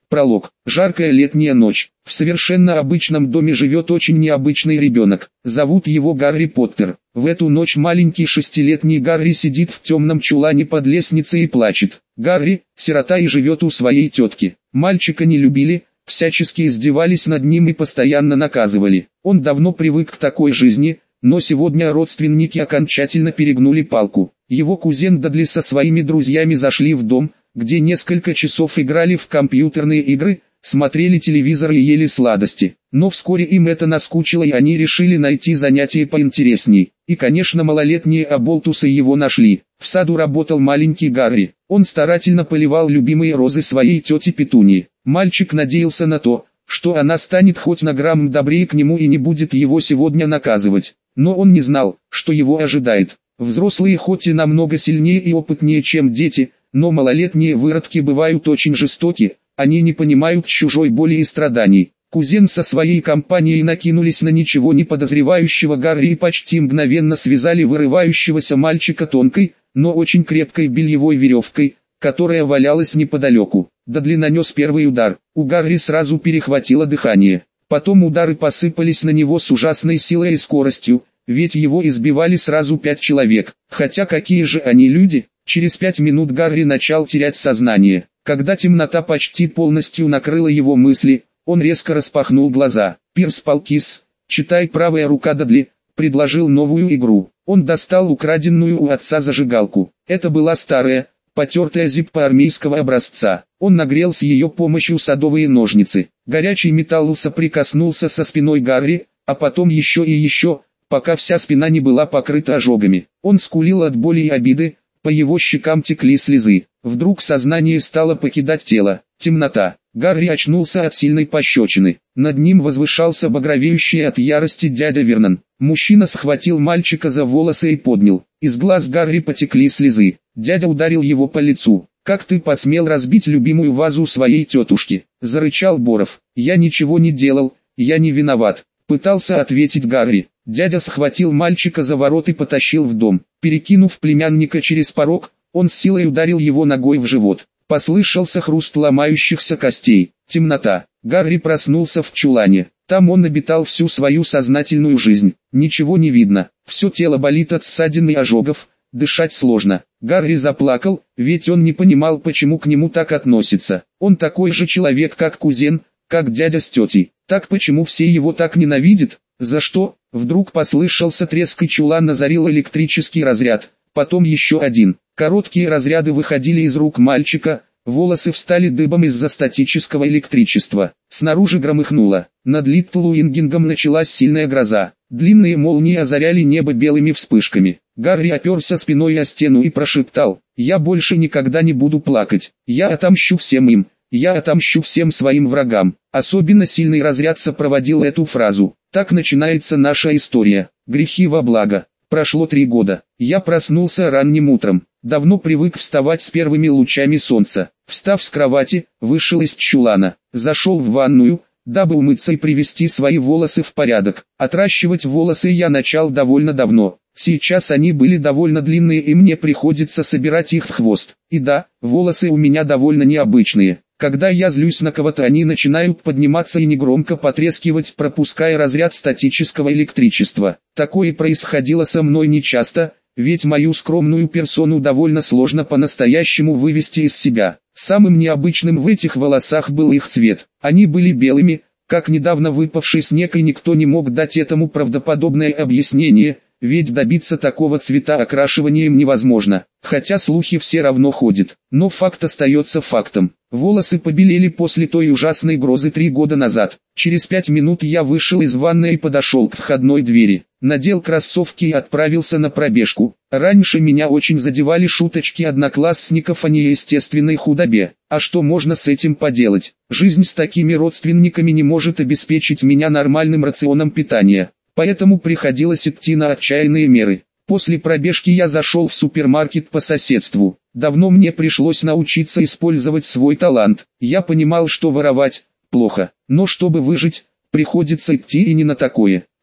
Пролог. Жаркая летняя ночь. В совершенно обычном доме живет очень необычный ребенок. Зовут его Гарри Поттер. В эту ночь маленький 6-летний Гарри сидит в темном чулане под лестницей и плачет. Гарри – сирота и живет у своей тетки. Мальчика не любили, всячески издевались над ним и постоянно наказывали. Он давно привык к такой жизни, но сегодня родственники окончательно перегнули палку. Его кузен Дадли со своими друзьями зашли в дом, где несколько часов играли в компьютерные игры, смотрели телевизор и ели сладости. Но вскоре им это наскучило и они решили найти занятие поинтересней. И конечно малолетние оболтусы его нашли. В саду работал маленький Гарри. Он старательно поливал любимые розы своей тети Петуньи. Мальчик надеялся на то, что она станет хоть на грамм добрее к нему и не будет его сегодня наказывать. Но он не знал, что его ожидает. Взрослые хоть и намного сильнее и опытнее, чем дети, но малолетние выродки бывают очень жестоки, они не понимают чужой боли и страданий. Кузен со своей компанией накинулись на ничего не подозревающего Гарри и почти мгновенно связали вырывающегося мальчика тонкой, но очень крепкой бельевой веревкой, которая валялась неподалеку. Дадли нанес первый удар, у Гарри сразу перехватило дыхание. Потом удары посыпались на него с ужасной силой и скоростью, ведь его избивали сразу 5 человек. Хотя какие же они люди? Через 5 минут Гарри начал терять сознание. Когда темнота почти полностью накрыла его мысли, он резко распахнул глаза. Пирс Палкис, читай правая рука Дадли, предложил новую игру. Он достал украденную у отца зажигалку. Это была старая, потертая зиппа армейского образца. Он нагрел с ее помощью садовые ножницы. Горячий металл соприкоснулся со спиной Гарри, а потом еще и еще, пока вся спина не была покрыта ожогами. Он скулил от боли и обиды, по его щекам текли слезы. Вдруг сознание стало покидать тело. Темнота. Гарри очнулся от сильной пощечины. Над ним возвышался багровеющий от ярости дядя Вернон. Мужчина схватил мальчика за волосы и поднял. Из глаз Гарри потекли слезы. Дядя ударил его по лицу. «Как ты посмел разбить любимую вазу своей тетушки?» – зарычал Боров. «Я ничего не делал, я не виноват», – пытался ответить Гарри. Дядя схватил мальчика за ворот и потащил в дом. Перекинув племянника через порог, он с силой ударил его ногой в живот. Послышался хруст ломающихся костей. Темнота. Гарри проснулся в чулане. Там он обитал всю свою сознательную жизнь. Ничего не видно. Все тело болит от ссадин и ожогов. Дышать сложно. Гарри заплакал, ведь он не понимал, почему к нему так относятся. Он такой же человек, как кузен, как дядя с тетей. Так почему все его так ненавидят? За что? Вдруг послышался треск и чулан озарил электрический разряд. Потом еще один. Короткие разряды выходили из рук мальчика, волосы встали дыбом из-за статического электричества. Снаружи громыхнуло. Над Литтлуингингом началась сильная гроза. Длинные молнии озаряли небо белыми вспышками. Гарри оперся спиной о стену и прошептал: «Я больше никогда не буду плакать. Я отомщу всем им. Я отомщу всем своим врагам». Особенно сильный разряд сопроводил эту фразу. Так начинается наша история. Грехи во благо. Прошло 3 года. Я проснулся ранним утром. Давно привык вставать с первыми лучами солнца. Встав с кровати, вышел из чулана. Зашел в ванную, дабы умыться и привести свои волосы в порядок. Отращивать волосы я начал довольно давно. Сейчас они были довольно длинные и мне приходится собирать их в хвост. И да, волосы у меня довольно необычные. Когда я злюсь на кого-то, они начинают подниматься и негромко потрескивать, пропуская разряд статического электричества. Такое происходило со мной нечасто, ведь мою скромную персону довольно сложно по-настоящему вывести из себя. Самым необычным в этих волосах был их цвет. Они были белыми, как недавно выпавший снег, и никто не мог дать этому правдоподобное объяснение, ведь добиться такого цвета окрашиванием невозможно. Хотя слухи все равно ходят, но факт остается фактом. Волосы побелели после той ужасной грозы 3 года назад. Через 5 минут я вышел из ванной и подошел к входной двери. Надел кроссовки и отправился на пробежку. Раньше меня очень задевали шуточки одноклассников о неестественной худобе. А что можно с этим поделать? Жизнь с такими родственниками не может обеспечить меня нормальным рационом питания. Поэтому приходилось идти на отчаянные меры. После пробежки я зашел в супермаркет по соседству. Давно мне пришлось научиться использовать свой талант. Я понимал, что воровать плохо, но чтобы выжить, приходится идти и не на такое.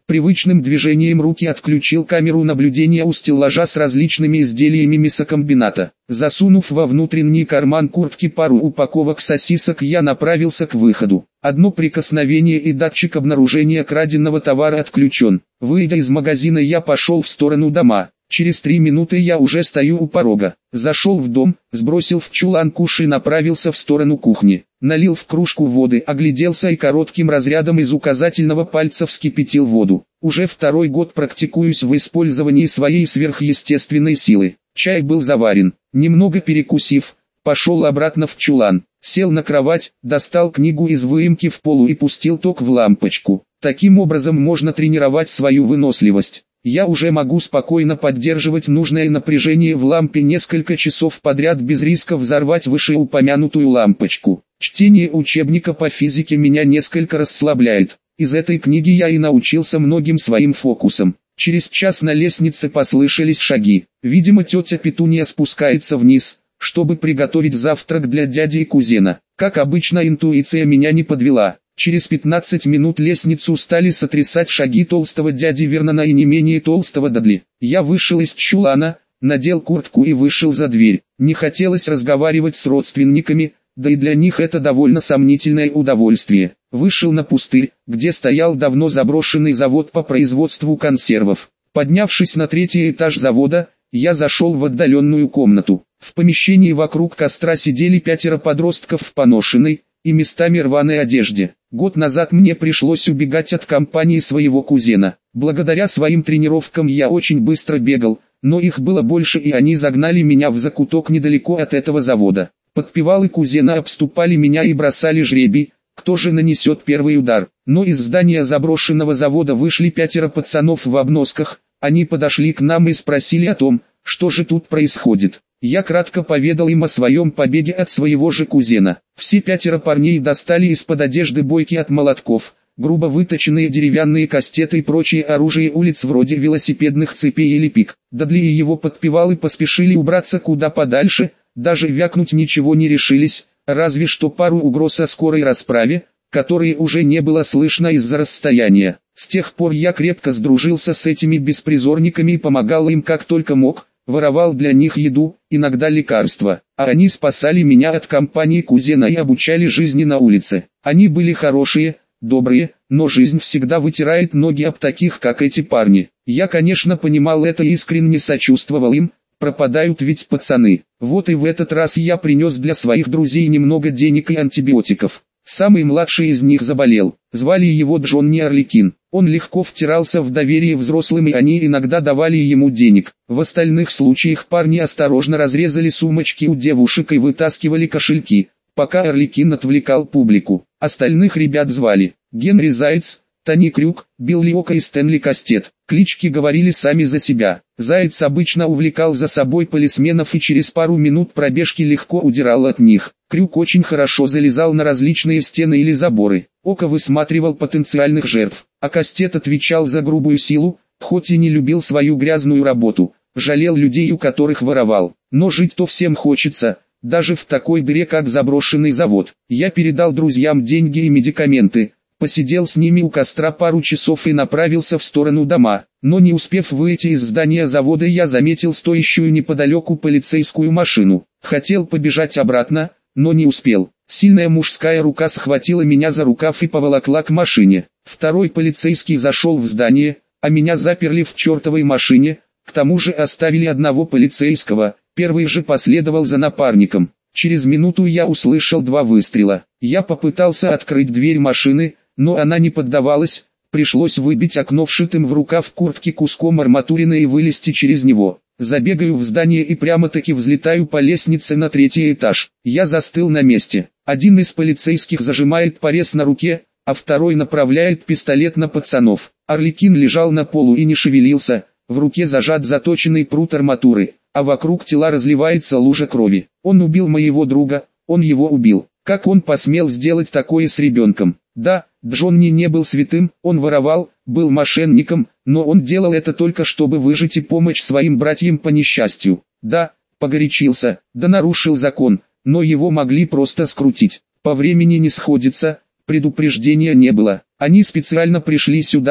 Привычным движением руки отключил камеру наблюдения у стеллажа с различными изделиями мясокомбината. Засунув во внутренний карман куртки пару упаковок сосисок, я направился к выходу. Одно прикосновение и датчик обнаружения краденого товара отключен. Выйдя из магазина, я пошел в сторону дома. Через 3 минуты я уже стою у порога. Зашел в дом, сбросил в чулан куш и направился в сторону кухни. Налил в кружку воды, огляделся и коротким разрядом из указательного пальца вскипятил воду. Уже 2-й год практикуюсь в использовании своей сверхъестественной силы. Чай был заварен. Немного перекусив, пошел обратно в чулан. Сел на кровать, достал книгу из выемки в полу и пустил ток в лампочку. Таким образом можно тренировать свою выносливость. Я уже могу спокойно поддерживать нужное напряжение в лампе несколько часов подряд без риска взорвать вышеупомянутую лампочку. Чтение учебника по физике меня несколько расслабляет. Из этой книги я и научился многим своим фокусам. Через час на лестнице послышались шаги. Видимо, тетя Петуния спускается вниз, чтобы приготовить завтрак для дяди и кузена. Как обычно, интуиция меня не подвела. Через 15 минут лестницу стали сотрясать шаги толстого дяди Вернона и не менее толстого Дадли. Я вышел из чулана, надел куртку и вышел за дверь. Не хотелось разговаривать с родственниками, да и для них это довольно сомнительное удовольствие. Вышел на пустырь, где стоял давно заброшенный завод по производству консервов. Поднявшись на 3-й этаж завода, я зашел в отдаленную комнату. В помещении вокруг костра сидели 5 подростков в поношенной и местами рваной одежде. Год назад мне пришлось убегать от компании своего кузена. Благодаря своим тренировкам я очень быстро бегал, но их было больше и они загнали меня в закуток недалеко от этого завода. Подпевалы кузена обступали меня и бросали жребий, кто же нанесет первый удар. Но из здания заброшенного завода вышли 5 пацанов в обносках, они подошли к нам и спросили о том, что же тут происходит. Я кратко поведал им о своем побеге от своего же кузена. Все 5 парней достали из-под одежды бойки от молотков, грубо выточенные деревянные кастеты и прочее оружие улиц вроде велосипедных цепей или пик. Дадли и его подпевалы поспешили убраться куда подальше, даже вякнуть ничего не решились, разве что пару угроз о скорой расправе, которые уже не было слышно из-за расстояния. С тех пор я крепко сдружился с этими беспризорниками и помогал им как только мог. Воровал для них еду, иногда лекарства, а они спасали меня от компании кузена и обучали жизни на улице. Они были хорошие, добрые, но жизнь всегда вытирает ноги об таких, как эти парни. Я, конечно, понимал это и искренне сочувствовал им, пропадают ведь пацаны. Вот и в этот раз я принес для своих друзей немного денег и антибиотиков. Самый младший из них заболел, звали его Джонни Орликин. Он легко втирался в доверие взрослым и они иногда давали ему денег. В остальных случаях парни осторожно разрезали сумочки у девушек и вытаскивали кошельки, пока Орликин отвлекал публику. Остальных ребят звали Генри Заяц, Тони Крюк, Билли Ока и Стэнли Кастет. Клички говорили сами за себя. Заяц обычно увлекал за собой полисменов и через пару минут пробежки легко удирал от них. Крюк очень хорошо залезал на различные стены или заборы. Ока высматривал потенциальных жертв, а Кастет отвечал за грубую силу, хоть и не любил свою грязную работу, жалел людей, у которых воровал. Но жить-то всем хочется, даже в такой дыре, как заброшенный завод. Я передал друзьям деньги и медикаменты, посидел с ними у костра пару часов и направился в сторону дома. Но не успев выйти из здания завода, я заметил стоящую неподалеку полицейскую машину. Хотел побежать обратно, но не успел. Сильная мужская рука схватила меня за рукав и поволокла к машине. Второй полицейский зашел в здание, а меня заперли в чертовой машине, к тому же оставили одного полицейского, первый же последовал за напарником. Через минуту я услышал 2 выстрела. Я попытался открыть дверь машины, но она не поддавалась, пришлось выбить окно вшитым в рукав куртки куском арматурины и вылезти через него. Забегаю в здание и прямо-таки взлетаю по лестнице на 3-й этаж. Я застыл на месте. Один из полицейских зажимает порез на руке, а второй направляет пистолет на пацанов. Орликин лежал на полу и не шевелился, в руке зажат заточенный прут арматуры, а вокруг тела разливается лужа крови. Он убил моего друга, он его убил. Как он посмел сделать такое с ребенком? Да, Джонни не был святым, он воровал, был мошенником, но он делал это только чтобы выжить и помочь своим братьям по несчастью. Да, погорячился, да нарушил закон, но его могли просто скрутить. По времени не сходится, предупреждения не было. Они специально пришли сюда,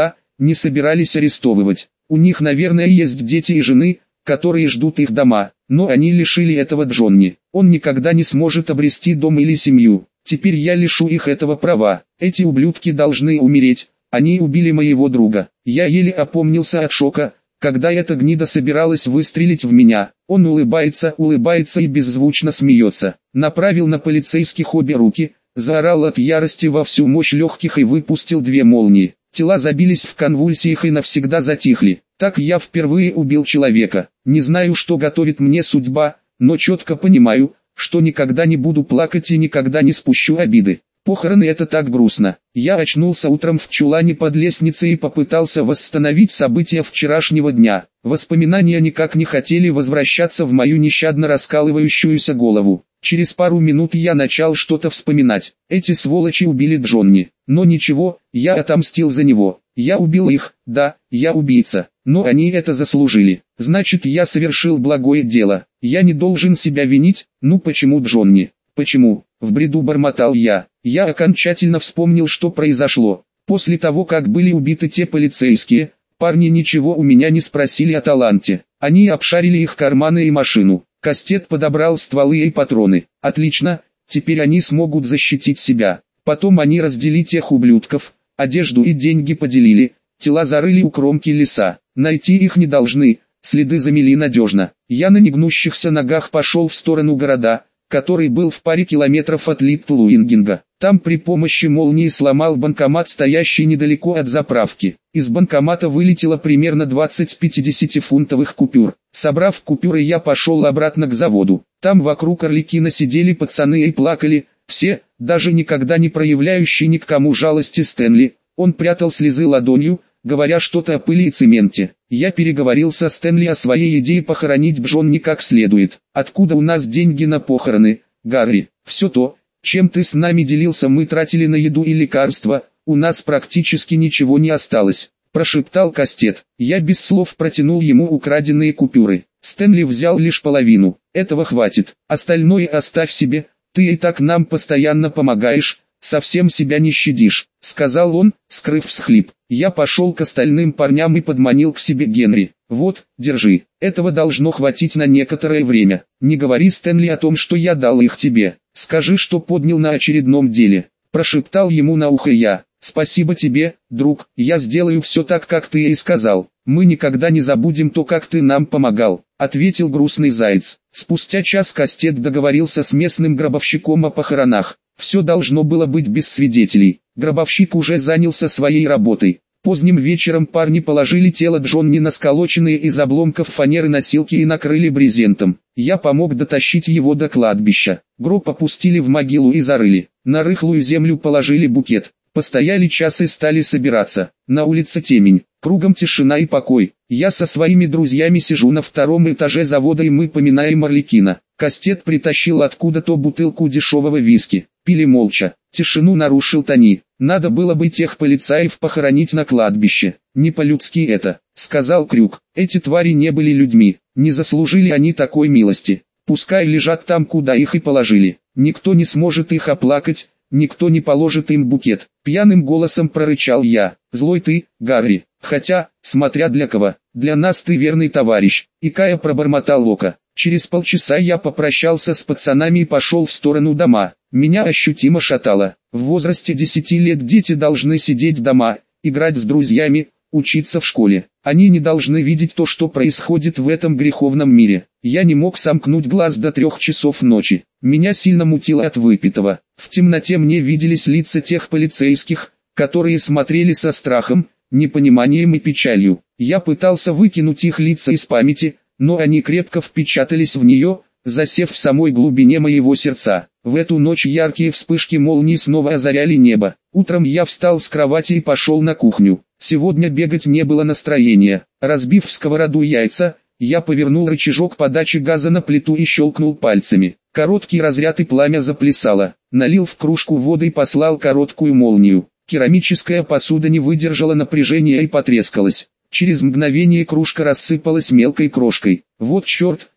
не собирались арестовывать. У них, наверное, есть дети и жены, которые ждут их дома, но они лишили этого Джонни. Он никогда не сможет обрести дом или семью. Теперь я лишу их этого права. Эти ублюдки должны умереть. Они убили моего друга. Я еле опомнился от шока, когда эта гнида собиралась выстрелить в меня. Он улыбается и беззвучно смеется. Направил на полицейских обе руки, заорал от ярости во всю мощь легких и выпустил две молнии. Тела забились в конвульсиях и навсегда затихли. Так я впервые убил человека. Не знаю, что готовит мне судьба, но четко понимаю, что никогда не буду плакать и никогда не спущу обиды. Похороны — это так грустно. Я очнулся утром в чулане под лестницей и попытался восстановить события вчерашнего дня. Воспоминания никак не хотели возвращаться в мою нещадно раскалывающуюся голову. Через пару минут я начал что-то вспоминать. Эти сволочи убили Джонни. Но ничего, я отомстил за него. Я убил их, да, я убийца. Но они это заслужили. Значит, я совершил благое дело. Я не должен себя винить. Ну почему Джонни? Почему? В бреду бормотал я. Я окончательно вспомнил, что произошло. После того, как были убиты те полицейские, парни ничего у меня не спросили о таланте. Они обшарили их карманы и машину. Кастет подобрал стволы и патроны. Отлично, теперь они смогут защитить себя. Потом они разделили тех ублюдков, одежду и деньги поделили, тела зарыли у кромки леса. Найти их не должны, следы замели надежно. Я на негнущихся ногах пошел в сторону города, который был в паре километров от Литтлуингинга. Там при помощи молнии сломал банкомат, стоящий недалеко от заправки. Из банкомата вылетело примерно 20 50-фунтовых купюр. Собрав купюры, я пошел обратно к заводу. Там вокруг Арлекина сидели пацаны и плакали, все, даже никогда не проявляющие ни к кому жалости Стэнли. Он прятал слезы ладонью, говоря что-то о пыли и цементе. Я переговорил со Стэнли о своей идее похоронить Джонни как следует. Откуда у нас деньги на похороны, Гарри? Все то, чем ты с нами делился, мы тратили на еду и лекарства, у нас практически ничего не осталось, прошептал Кастет. Я без слов протянул ему украденные купюры. Стэнли взял лишь половину. Этого хватит, остальное оставь себе, ты и так нам постоянно помогаешь, совсем себя не щадишь, сказал он, скрыв всхлип. Я пошел к остальным парням и подманил к себе Генри. Вот, держи, этого должно хватить на некоторое время. Не говори Стэнли о том, что я дал их тебе. Скажи, что поднял на очередном деле. Прошептал ему на ухо я. Спасибо тебе, друг, я сделаю все так, как ты и сказал. Мы никогда не забудем то, как ты нам помогал, ответил грустный заяц. Спустя час Кастет договорился с местным гробовщиком о похоронах. Все должно было быть без свидетелей. Гробовщик уже занялся своей работой. Поздним вечером парни положили тело Джонни на сколоченные из обломков фанеры носилки и накрыли брезентом. Я помог дотащить его до кладбища. Гроб опустили в могилу и зарыли. На рыхлую землю положили букет. Постояли час и стали собираться. На улице темень, кругом тишина и покой. Я со своими друзьями сижу на втором этаже завода и мы поминаем Арлекина. Кастет притащил откуда-то бутылку дешевого виски. Пили молча. Тишину нарушил Тони. Надо было бы тех полицаев похоронить на кладбище. Не по-людски это, сказал Крюк. Эти твари не были людьми. Не заслужили они такой милости. Пускай лежат там, куда их и положили. Никто не сможет их оплакать. Никто не положит им букет. Пьяным голосом прорычал я. Злой ты, Гарри. Хотя, смотря для кого. Для нас ты верный товарищ. Икая пробормотал Лока. Через полчаса я попрощался с пацанами и пошел в сторону дома. Меня ощутимо шатало. В возрасте 10 лет дети должны сидеть дома, играть с друзьями, учиться в школе. Они не должны видеть то, что происходит в этом греховном мире. Я не мог сомкнуть глаз до 3 часов ночи. Меня сильно мутило от выпитого. В темноте мне виделись лица тех полицейских, которые смотрели со страхом, непониманием и печалью. Я пытался выкинуть их лица из памяти, но они крепко впечатались в нее, засев в самой глубине моего сердца. В эту ночь яркие вспышки молний снова озаряли небо. Утром я встал с кровати и пошел на кухню. Сегодня бегать не было настроения. Разбив в сковороду яйца, я повернул рычажок подачи газа на плиту и щелкнул пальцами. Короткий разряд и пламя заплясало. Налил в кружку воды и послал короткую молнию. Керамическая посуда не выдержала напряжения и потрескалась. Через мгновение кружка рассыпалась мелкой крошкой. Вот черт,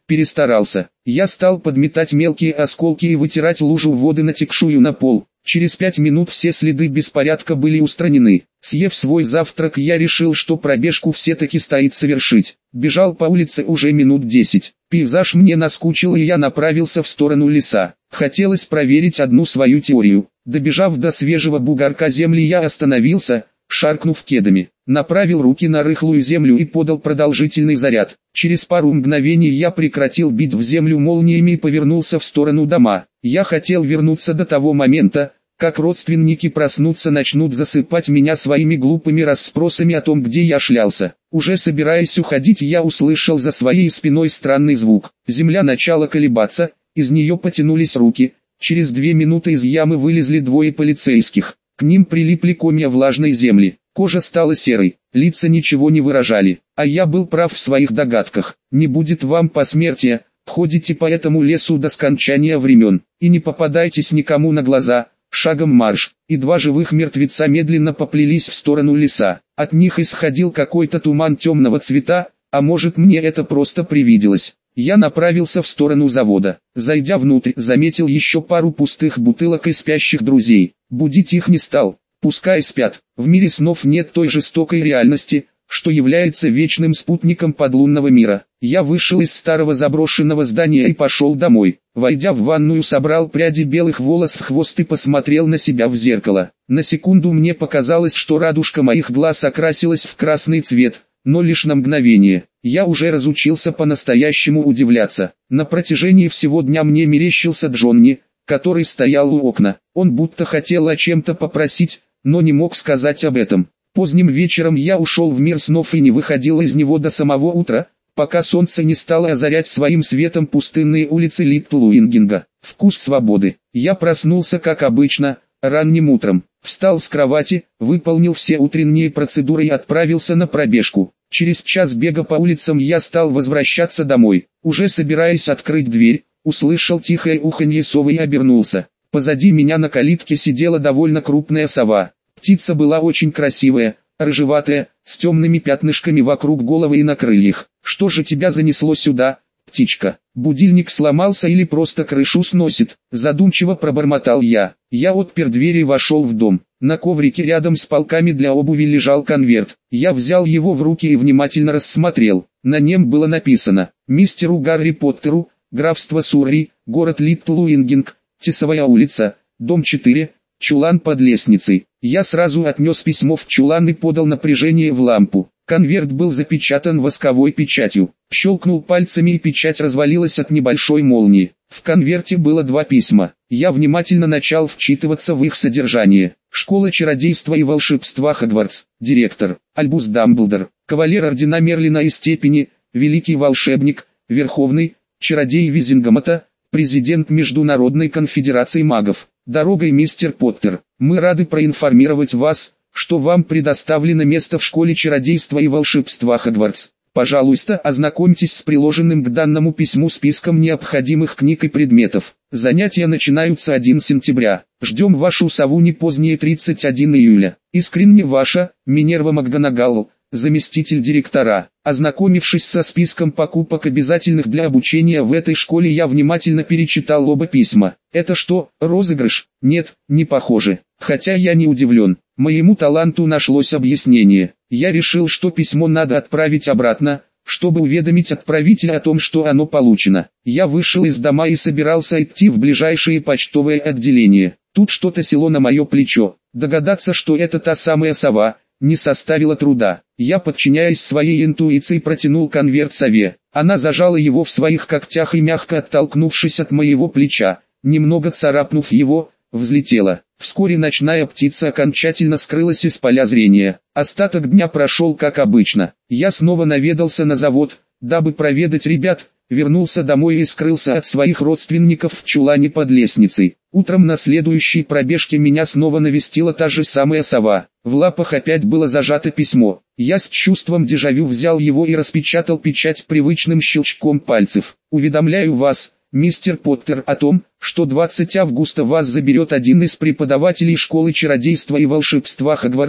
перестарался. Я стал подметать мелкие осколки и вытирать лужу воды, натекшую на пол. Через 5 минут все следы беспорядка были устранены. Съев свой завтрак, я решил, что пробежку все-таки стоит совершить. Бежал по улице уже минут 10. Пейзаж мне наскучил, и я направился в сторону леса. Хотелось проверить одну свою теорию. Добежав до свежего бугорка земли, я остановился, шаркнув кедами. Направил руки на рыхлую землю и подал продолжительный заряд. Через пару мгновений я прекратил бить в землю молниями и повернулся в сторону дома. Я хотел вернуться до того момента, как родственники проснутся, начнут засыпать меня своими глупыми расспросами о том, где я шлялся. Уже собираясь уходить, я услышал за своей спиной странный звук. Земля начала колебаться, из нее потянулись руки. Через 2 минуты из ямы вылезли 2 полицейских. К ним прилипли комья влажной земли. Кожа стала серой, лица ничего не выражали. А я был прав в своих догадках. Не будет вам посмертия, ходите по этому лесу до скончания времен, и не попадайтесь никому на глаза. Шагом марш, и 2 живых мертвеца медленно поплелись в сторону леса. От них исходил какой-то туман темного цвета, а может, мне это просто привиделось. Я направился в сторону завода. Зайдя внутрь, заметил еще пару пустых бутылок и спящих друзей. Будить их не стал. Пускай спят. В мире снов нет той жестокой реальности, что является вечным спутником подлунного мира. Я вышел из старого заброшенного здания и пошел домой. Войдя в ванную, собрал пряди белых волос в хвост и посмотрел на себя в зеркало. На секунду мне показалось, что радужка моих глаз окрасилась в красный цвет, но лишь на мгновение. Я уже разучился по-настоящему удивляться. На протяжении всего дня мне мерещился Джонни, который стоял у окна. Он будто хотел о чем-то попросить, но не мог сказать об этом. Поздним вечером я ушел в мир снов и не выходил из него до самого утра, пока солнце не стало озарять своим светом пустынные улицы Литтл-Уингинга. Вкус свободы. Я проснулся как обычно, ранним утром. Встал с кровати, выполнил все утренние процедуры и отправился на пробежку. Через час бега по улицам я стал возвращаться домой. Уже собираясь открыть дверь, услышал тихое уханье совы и обернулся. Позади меня на калитке сидела довольно крупная сова. Птица была очень красивая, рыжеватая, с темными пятнышками вокруг головы и на крыльях. «Что же тебя занесло сюда, птичка? Будильник сломался или просто крышу сносит?» Задумчиво пробормотал я. Я отпер дверь и вошел в дом. На коврике рядом с полками для обуви лежал конверт. Я взял его в руки и внимательно рассмотрел. На нем было написано: «Мистеру Гарри Поттеру, графство Сурри, город Литтл-Уингинг, Тесовая улица, дом 4, чулан под лестницей». Я сразу отнес письмо в чулан и подал напряжение в лампу. Конверт был запечатан восковой печатью. Щелкнул пальцами, и печать развалилась от небольшой молнии. В конверте было 2 письма. Я внимательно начал вчитываться в их содержание. Школа чародейства и волшебства Хогвартс. Директор Альбус Дамблдор. Кавалер ордена Мерлина и степени, великий волшебник, верховный чародей Визингамата, президент Международной конфедерации магов. Дорогой, мистер Поттер, мы рады проинформировать вас, что вам предоставлено место в школе чародейства и волшебства Хогвартс. Пожалуйста, ознакомьтесь с приложенным к данному письму списком необходимых книг и предметов. Занятия начинаются 1 сентября. Ждем вашу сову не позднее 31 июля. Искренне ваша, Минерва МакГонагалл, заместитель директора. Ознакомившись со списком покупок, обязательных для обучения в этой школе, я внимательно перечитал оба письма. Это что, розыгрыш? Нет, не похоже. Хотя я не удивлен. Моему таланту нашлось объяснение. Я решил, что письмо надо отправить обратно, чтобы уведомить отправителя о том, что оно получено. Я вышел из дома и собирался идти в ближайшее почтовое отделение. Тут что-то село на мое плечо. Догадаться, что это та самая сова, не составило труда. Я, подчиняясь своей интуиции, протянул конверт сове. Она зажала его в своих когтях и, мягко оттолкнувшись от моего плеча, немного царапнув его, взлетела. Вскоре ночная птица окончательно скрылась из поля зрения. Остаток дня прошел как обычно. Я снова наведался на завод, дабы проведать ребят, вернулся домой и скрылся от своих родственников в чулане под лестницей. Утром на следующей пробежке меня снова навестила та же самая сова. В лапах опять было зажато письмо. Я с чувством дежавю взял его и распечатал печать привычным щелчком пальцев. «Уведомляю вас, мистер Поттер, о том, что 20 августа вас заберет один из преподавателей школы чародейства и волшебства Хогвартс,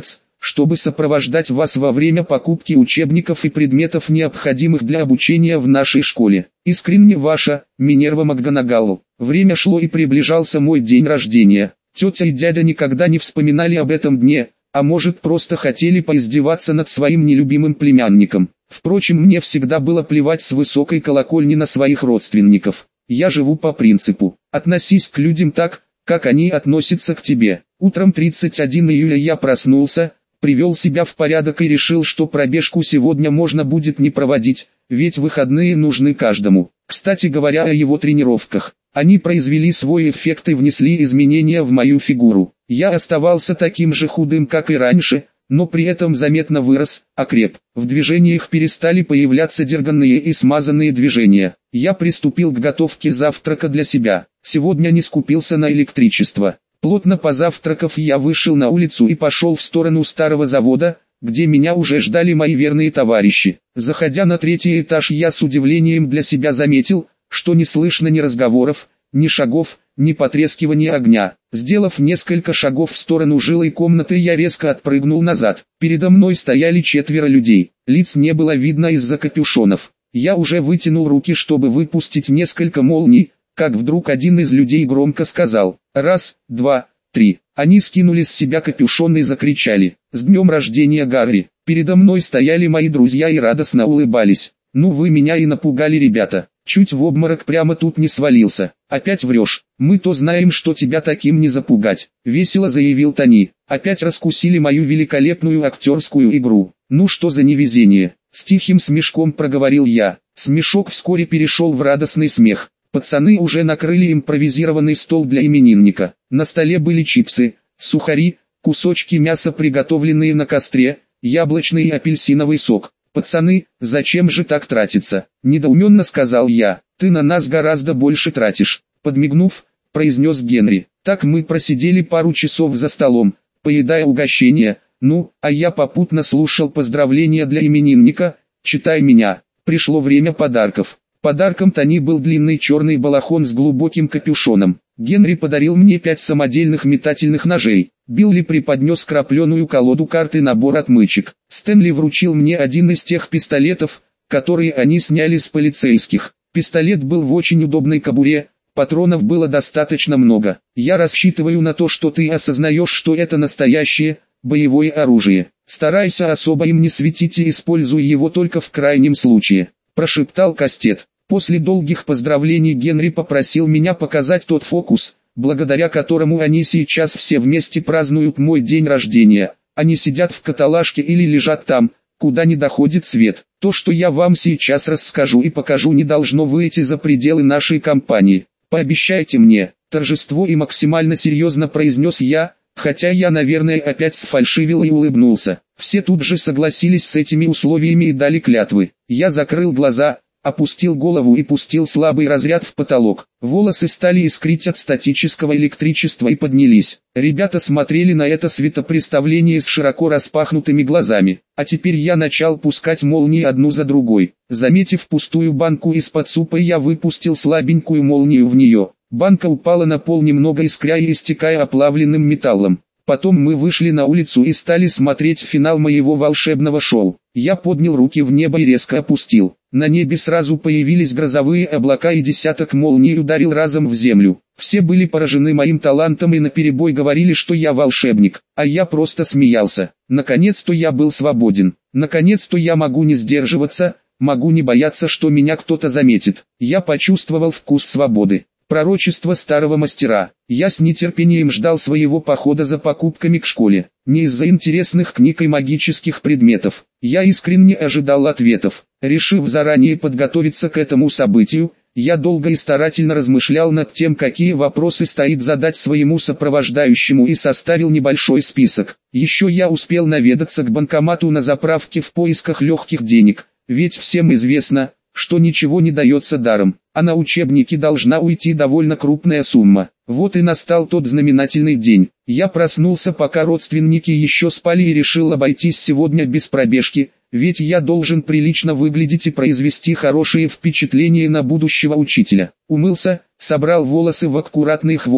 чтобы сопровождать вас во время покупки учебников и предметов, необходимых для обучения в нашей школе. Искренне ваша, Минерва МакГонагалл. Время шло и приближался мой день рождения. Тетя и дядя никогда не вспоминали об этом дне, а может просто хотели поиздеваться над своим нелюбимым племянником. Впрочем, мне всегда было плевать с высокой колокольни на своих родственников. Я живу по принципу: относись к людям так, как они относятся к тебе. Утром 31 июля я проснулся, привел себя в порядок и решил, что пробежку сегодня можно будет не проводить, ведь выходные нужны каждому. Кстати говоря о его тренировках, они произвели свой эффект и внесли изменения в мою фигуру. Я оставался таким же худым, как и раньше, но при этом заметно вырос, окреп. В движениях перестали появляться дерганные и смазанные движения. Я приступил к готовке завтрака для себя. Сегодня не скупился на электричество. Плотно позавтракав, я вышел на улицу и пошел в сторону старого завода, где меня уже ждали мои верные товарищи. Заходя на 3-й этаж, я с удивлением для себя заметил, что не слышно ни разговоров, ни шагов, ни потрескивания огня. Сделав несколько шагов в сторону жилой комнаты, я резко отпрыгнул назад. Передо мной стояли 4 людей. Лиц не было видно из-за капюшонов. Я уже вытянул руки, чтобы выпустить несколько молний, как вдруг один из людей громко сказал: «Раз, два, три». Они скинули с себя капюшон и закричали: «С днем рождения, Гарри!». Передо мной стояли мои друзья и радостно улыбались. «Ну вы меня и напугали, ребята. Чуть в обморок прямо тут не свалился». «Опять врешь. Мы-то знаем, что тебя таким не запугать», — весело заявил Тони. «Опять раскусили мою великолепную актерскую игру. Ну что за невезение?» С тихим смешком проговорил я. Смешок вскоре перешел в радостный смех. Пацаны уже накрыли импровизированный стол для именинника. На столе были чипсы, сухари, кусочки мяса, приготовленные на костре, яблочный и апельсиновый сок. «Пацаны, зачем же так тратиться?» – недоуменно сказал я. «Ты на нас гораздо больше тратишь», – подмигнув, произнес Генри. Так мы просидели пару часов за столом, поедая угощения, а я попутно слушал поздравления для именинника, читай меня. Пришло время подарков. Подарком Тони был длинный черный балахон с глубоким капюшоном. Генри подарил мне 5 самодельных метательных ножей. Билли преподнес крапленую колоду карт и набор отмычек. Стэнли вручил мне один из тех пистолетов, которые они сняли с полицейских. Пистолет был в очень удобной кобуре, патронов было достаточно много. Я рассчитываю на то, что ты осознаешь, что это настоящее, боевое оружие. Старайся особо им не светить и используй его только в крайнем случае, прошептал Кастет. После долгих поздравлений Генри попросил меня показать тот фокус, благодаря которому они сейчас все вместе празднуют мой день рождения. Они сидят в каталажке или лежат там, куда не доходит свет. То, что я вам сейчас расскажу и покажу, не должно выйти за пределы нашей компании. Пообещайте мне. Торжество и максимально серьезно произнес я, хотя я, наверное, опять сфальшивил и улыбнулся. Все тут же согласились с этими условиями и дали клятвы. Я закрыл глаза, опустил голову и пустил слабый разряд в потолок. Волосы стали искрить от статического электричества и поднялись. Ребята смотрели на это светопреставление с широко распахнутыми глазами. А теперь я начал пускать молнии одну за другой. Заметив пустую банку из-под супа, я выпустил слабенькую молнию в нее. Банка упала на пол, немного искря и истекая оплавленным металлом. Потом мы вышли на улицу и стали смотреть финал моего волшебного шоу. Я поднял руки в небо и резко опустил. На небе сразу появились грозовые облака и десяток молний ударил разом в землю. Все были поражены моим талантом и наперебой говорили, что я волшебник, а я просто смеялся. Наконец-то я был свободен. Наконец-то я могу не сдерживаться, могу не бояться, что меня кто-то заметит. Я почувствовал вкус свободы. Пророчество старого мастера. Я с нетерпением ждал своего похода за покупками к школе. Не из-за интересных книг и магических предметов. Я искренне ожидал ответов. Решив заранее подготовиться к этому событию, я долго и старательно размышлял над тем, какие вопросы стоит задать своему сопровождающему, и составил небольшой список. Еще я успел наведаться к банкомату на заправке в поисках легких денег, ведь всем известно, что ничего не дается даром, а на учебники должна уйти довольно крупная сумма. Вот и настал тот знаменательный день. Я проснулся, пока родственники еще спали, и решил обойтись сегодня без пробежки, ведь я должен прилично выглядеть и произвести хорошее впечатление на будущего учителя. Умылся, собрал волосы в аккуратный хвост,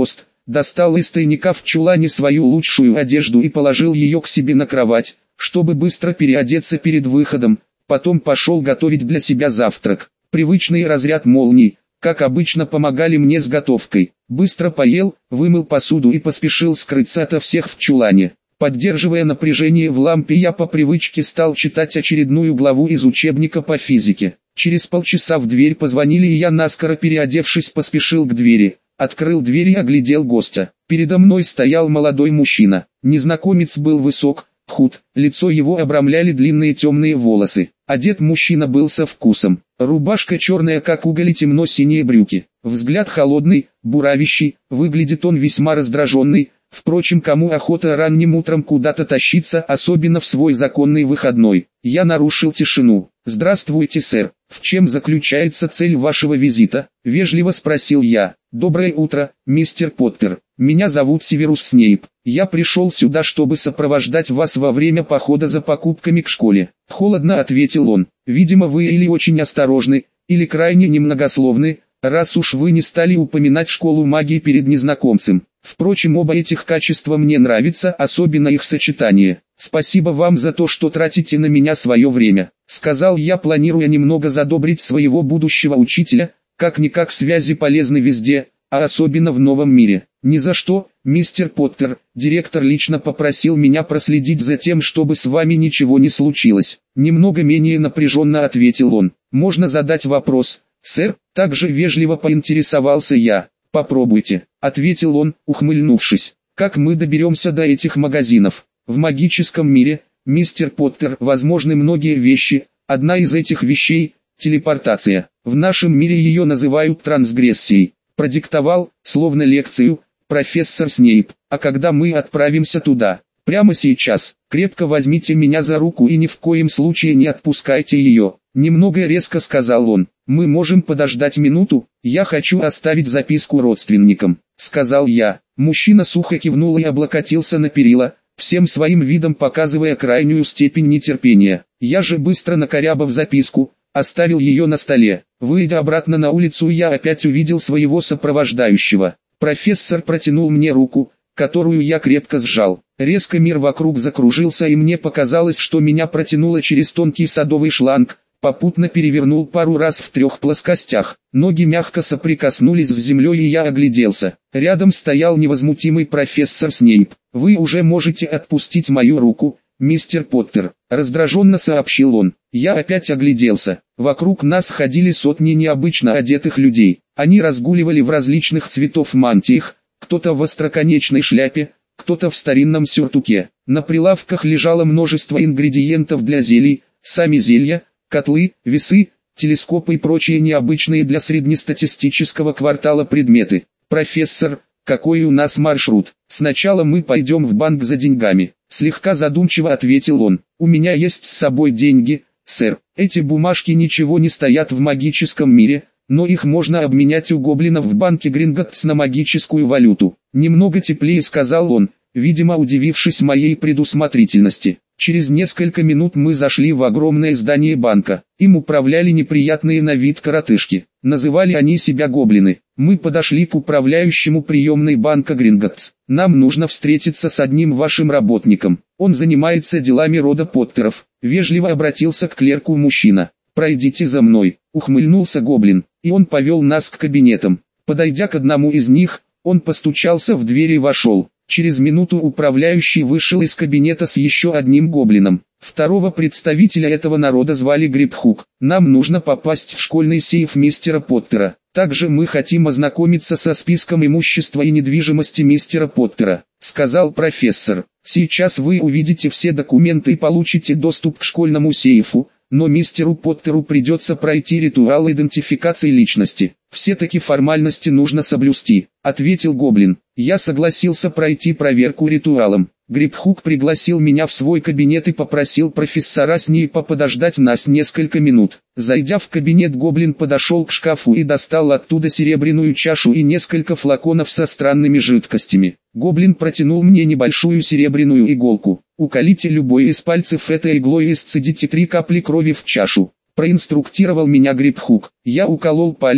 достал из тайника в чулане свою лучшую одежду и положил ее к себе на кровать, чтобы быстро переодеться перед выходом, потом пошел готовить для себя завтрак. Привычный разряд молний, как обычно, помогали мне с готовкой. Быстро поел, вымыл посуду и поспешил скрыться ото всех в чулане. Поддерживая напряжение в лампе, я по привычке стал читать очередную главу из учебника по физике. Через полчаса в дверь позвонили, и я, наскоро переодевшись, поспешил к двери. Открыл дверь и оглядел гостя. Передо мной стоял молодой мужчина. Незнакомец был высок, худ, лицо его обрамляли длинные темные волосы. Одет мужчина был со вкусом. Рубашка черная как уголь и темно-синие брюки. Взгляд холодный, буравящий, выглядит он весьма раздраженный. Впрочем, кому охота ранним утром куда-то тащиться, особенно в свой законный выходной? Я нарушил тишину. «Здравствуйте, сэр. В чем заключается цель вашего визита?» — вежливо спросил я. «Доброе утро, мистер Поттер. Меня зовут Северус Снейп. Я пришел сюда, чтобы сопровождать вас во время похода за покупками к школе». Холодно ответил он. «Видимо, вы или очень осторожны, или крайне немногословны, раз уж вы не стали упоминать школу магии перед незнакомцем. Впрочем, оба этих качества мне нравятся, особенно их сочетание. Спасибо вам за то, что тратите на меня свое время», — сказал я, планируя немного задобрить своего будущего учителя. Как-никак связи полезны везде, а особенно в новом мире. «Ни за что, мистер Поттер. Директор лично попросил меня проследить за тем, чтобы с вами ничего не случилось». Немного менее напряженно ответил он. «Можно задать вопрос, сэр?» Также вежливо поинтересовался я. «Попробуйте», — ответил он, ухмыльнувшись. «Как мы доберемся до этих магазинов?» «В магическом мире, мистер Поттер, возможны многие вещи. Одна из этих вещей — телепортация. В нашем мире ее называют трансгрессией», — продиктовал, словно лекцию, профессор Снейп. «А когда мы отправимся туда?» «Прямо сейчас. Крепко возьмите меня за руку и ни в коем случае не отпускайте ее», — немного резко сказал он. «Мы можем подождать минуту, я хочу оставить записку родственникам», — сказал я. Мужчина сухо кивнул и облокотился на перила, всем своим видом показывая крайнюю степень нетерпения. Я же, быстро накорябав записку, оставил ее на столе. Выйдя обратно на улицу, я опять увидел своего сопровождающего. Профессор протянул мне руку, которую я крепко сжал. Резко мир вокруг закружился, и мне показалось, что меня протянуло через тонкий садовый шланг. Попутно перевернул пару раз в 3 плоскостях. Ноги мягко соприкоснулись с землей, и я огляделся. Рядом стоял невозмутимый профессор Снейп. «Вы уже можете отпустить мою руку, мистер Поттер», — раздраженно сообщил он. Я опять огляделся. Вокруг нас ходили сотни необычно одетых людей. Они разгуливали в различных цветов мантиях, кто-то в остроконечной шляпе, кто-то в старинном сюртуке. На прилавках лежало множество ингредиентов для зелий, сами зелья, котлы, весы, телескопы и прочие необычные для среднестатистического квартала предметы. «Профессор, какой у нас маршрут?» «Сначала мы пойдем в банк за деньгами», — слегка задумчиво ответил он. «У меня есть с собой деньги, сэр. Эти бумажки ничего не стоят в магическом мире, но их можно обменять у гоблинов в банке Гринготтс на магическую валюту». Немного теплее сказал он, видимо удивившись моей предусмотрительности. Через несколько минут мы зашли в огромное здание банка. Им управляли неприятные на вид коротышки. Называли они себя гоблины. Мы подошли к управляющему приемной банка Гринготтс. «Нам нужно встретиться с одним вашим работником. Он занимается делами рода Поттеров», — вежливо обратился к клерку мужчина. «Пройдите за мной», — ухмыльнулся гоблин, и он повел нас к кабинетам. Подойдя к одному из них, он постучался в дверь и вошел. Через минуту управляющий вышел из кабинета с еще одним гоблином. Второго представителя этого народа звали Грибхук. «Нам нужно попасть в школьный сейф мистера Поттера. Также мы хотим ознакомиться со списком имущества и недвижимости мистера Поттера», — сказал профессор. «Сейчас вы увидите все документы и получите доступ к школьному сейфу, но мистеру Поттеру придется пройти ритуал идентификации личности. Все-таки формальности нужно соблюсти», — ответил гоблин. Я согласился пройти проверку ритуалом. Грибхук пригласил меня в свой кабинет и попросил профессора Снейпа подождать нас несколько минут. Зайдя в кабинет, гоблин подошел к шкафу и достал оттуда серебряную чашу и несколько флаконов со странными жидкостями. Гоблин протянул мне небольшую серебряную иголку. «Уколите любой из пальцев этой иглой и сцедите 3 капли крови в чашу», — проинструктировал меня Грибхук. Я уколол палец,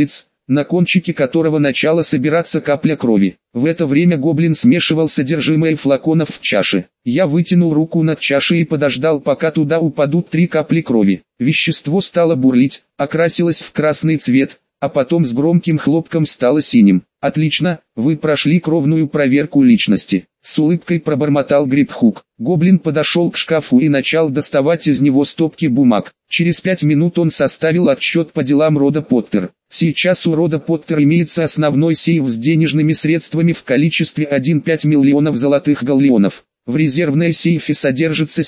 на кончике которого начала собираться капля крови. В это время гоблин смешивал содержимое флаконов в чаше. Я вытянул руку над чашей и подождал, пока туда упадут 3 капли крови. Вещество стало бурлить, окрасилось в красный цвет, а потом с громким хлопком стало синим. «Отлично, вы прошли кровную проверку личности», — с улыбкой пробормотал Грибхук. Гоблин подошел к шкафу и начал доставать из него стопки бумаг. Через 5 минут он составил отчет по делам рода Поттер. Сейчас у рода Поттер имеется основной сейф с денежными средствами в количестве 1,5 миллионов золотых галлеонов. В резервной сейфе содержится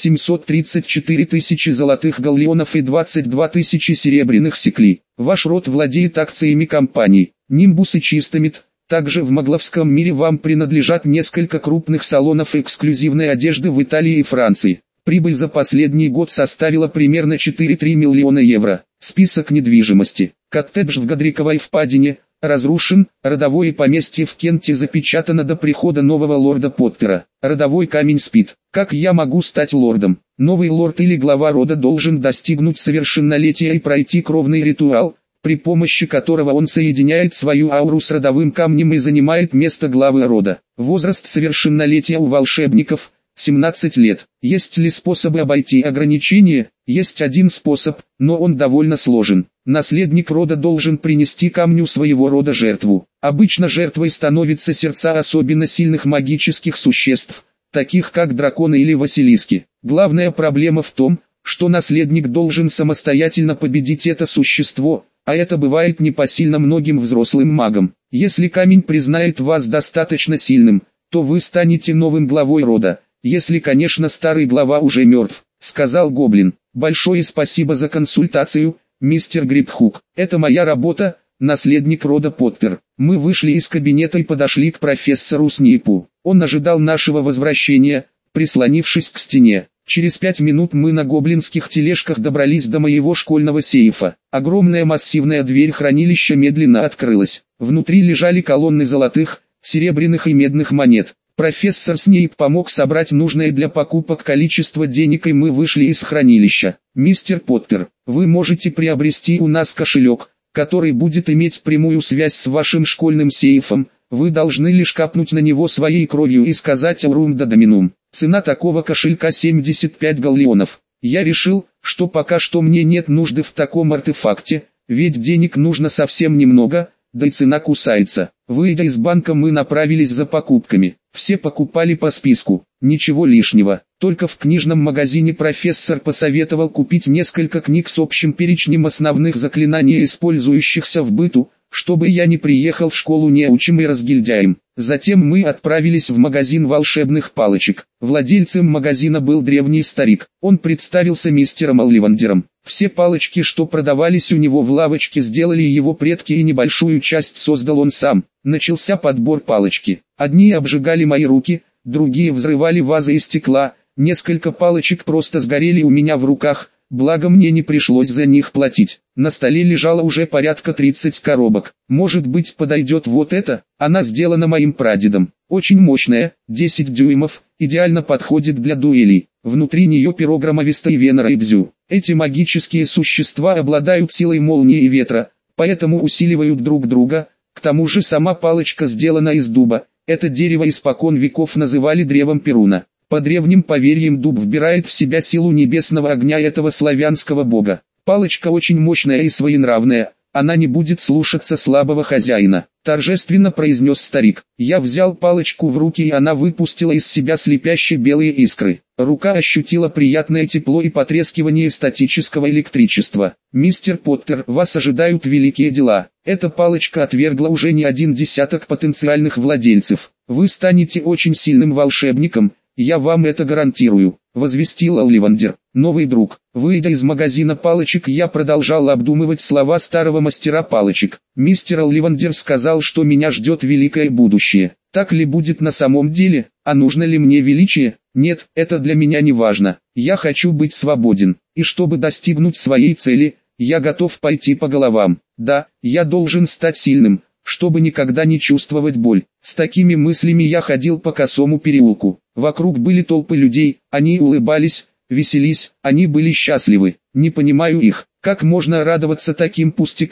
734 тысячи золотых галлеонов и 22 тысячи серебряных сикли. Ваш род владеет акциями компаний Нимбус и Чистомит. Также в Магловском мире вам принадлежат несколько крупных салонов эксклюзивной одежды в Италии и Франции. Прибыль за последний год составила примерно 4,3 миллиона евро. Список недвижимости. Коттедж в Годриковой впадине разрушен, родовое поместье в Кенте запечатано до прихода нового лорда Поттера. Родовой камень спит. Как я могу стать лордом? Новый лорд или глава рода должен достигнуть совершеннолетия и пройти кровный ритуал, при помощи которого он соединяет свою ауру с родовым камнем и занимает место главы рода. Возраст совершеннолетия у волшебников – 17 лет. Есть ли способы обойти ограничения? Есть один способ, но он довольно сложен. Наследник рода должен принести камню своего рода жертву. Обычно жертвой становятся сердца особенно сильных магических существ, таких как драконы или василиски. Главная проблема в том, что наследник должен самостоятельно победить это существо, а это бывает непосильно многим взрослым магам. Если камень признает вас достаточно сильным, то вы станете новым главой рода. Если, конечно, старый глава уже мертв, сказал гоблин. Большое спасибо за консультацию, мистер Грибхук. Это моя работа, наследник рода Поттер. Мы вышли из кабинета и подошли к профессору Снейпу. Он ожидал нашего возвращения, прислонившись к стене. Через 5 минут мы на гоблинских тележках добрались до моего школьного сейфа. Огромная массивная дверь хранилища медленно открылась. Внутри лежали колонны золотых, серебряных и медных монет. Профессор Снейп помог собрать нужное для покупок количество денег, и мы вышли из хранилища. «Мистер Поттер, вы можете приобрести у нас кошелек, который будет иметь прямую связь с вашим школьным сейфом. Вы должны лишь капнуть на него своей кровью и сказать «Аурум да Доминум». Цена такого кошелька 75 галлеонов. Я решил, что пока что мне нет нужды в таком артефакте, ведь денег нужно совсем немного, да и цена кусается. Выйдя из банка, мы направились за покупками. Все покупали по списку, ничего лишнего. Только в книжном магазине профессор посоветовал купить несколько книг с общим перечнем основных заклинаний, использующихся в быту, чтобы я не приехал в школу неучим и разгильдяем. Затем мы отправились в магазин волшебных палочек. Владельцем магазина был древний старик. Он представился мистером Олливандером. Все палочки, что продавались у него в лавочке, сделали его предки, и небольшую часть создал он сам. Начался подбор палочки. Одни обжигали мои руки, другие взрывали вазы из стекла. Несколько палочек просто сгорели у меня в руках, благо мне не пришлось за них платить. На столе лежало уже порядка 30 коробок. Может быть, подойдет вот эта? Она сделана моим прадедом. Очень мощная, 10 дюймов, идеально подходит для дуэлей. Внутри нее пирограмма Веста и Венера и Бзю. Эти магические существа обладают силой молнии и ветра, поэтому усиливают друг друга. К тому же сама палочка сделана из дуба. Это дерево испокон веков называли древом Перуна. По древним поверьям дуб вбирает в себя силу небесного огня этого славянского бога. Палочка очень мощная и своенравная, она не будет слушаться слабого хозяина, торжественно произнес старик. Я взял палочку в руки, и она выпустила из себя слепящие белые искры. Рука ощутила приятное тепло и потрескивание статического электричества. «Мистер Поттер, вас ожидают великие дела». Эта палочка отвергла уже не один десяток потенциальных владельцев. Вы станете очень сильным волшебником, я вам это гарантирую, возвестил Олливандер. Новый друг. Выйдя из магазина палочек, я продолжал обдумывать слова старого мастера палочек. Мистер Олливандер сказал, что меня ждет великое будущее. Так ли будет на самом деле? А нужно ли мне величие? Нет, это для меня не важно. Я хочу быть свободен. И чтобы достигнуть своей цели, я готов пойти по головам. Да, я должен стать сильным, чтобы никогда не чувствовать боль. С такими мыслями я ходил по косому переулку. Вокруг были толпы людей, они улыбались, веселись, они были счастливы. Не понимаю их, как можно радоваться таким пустякам,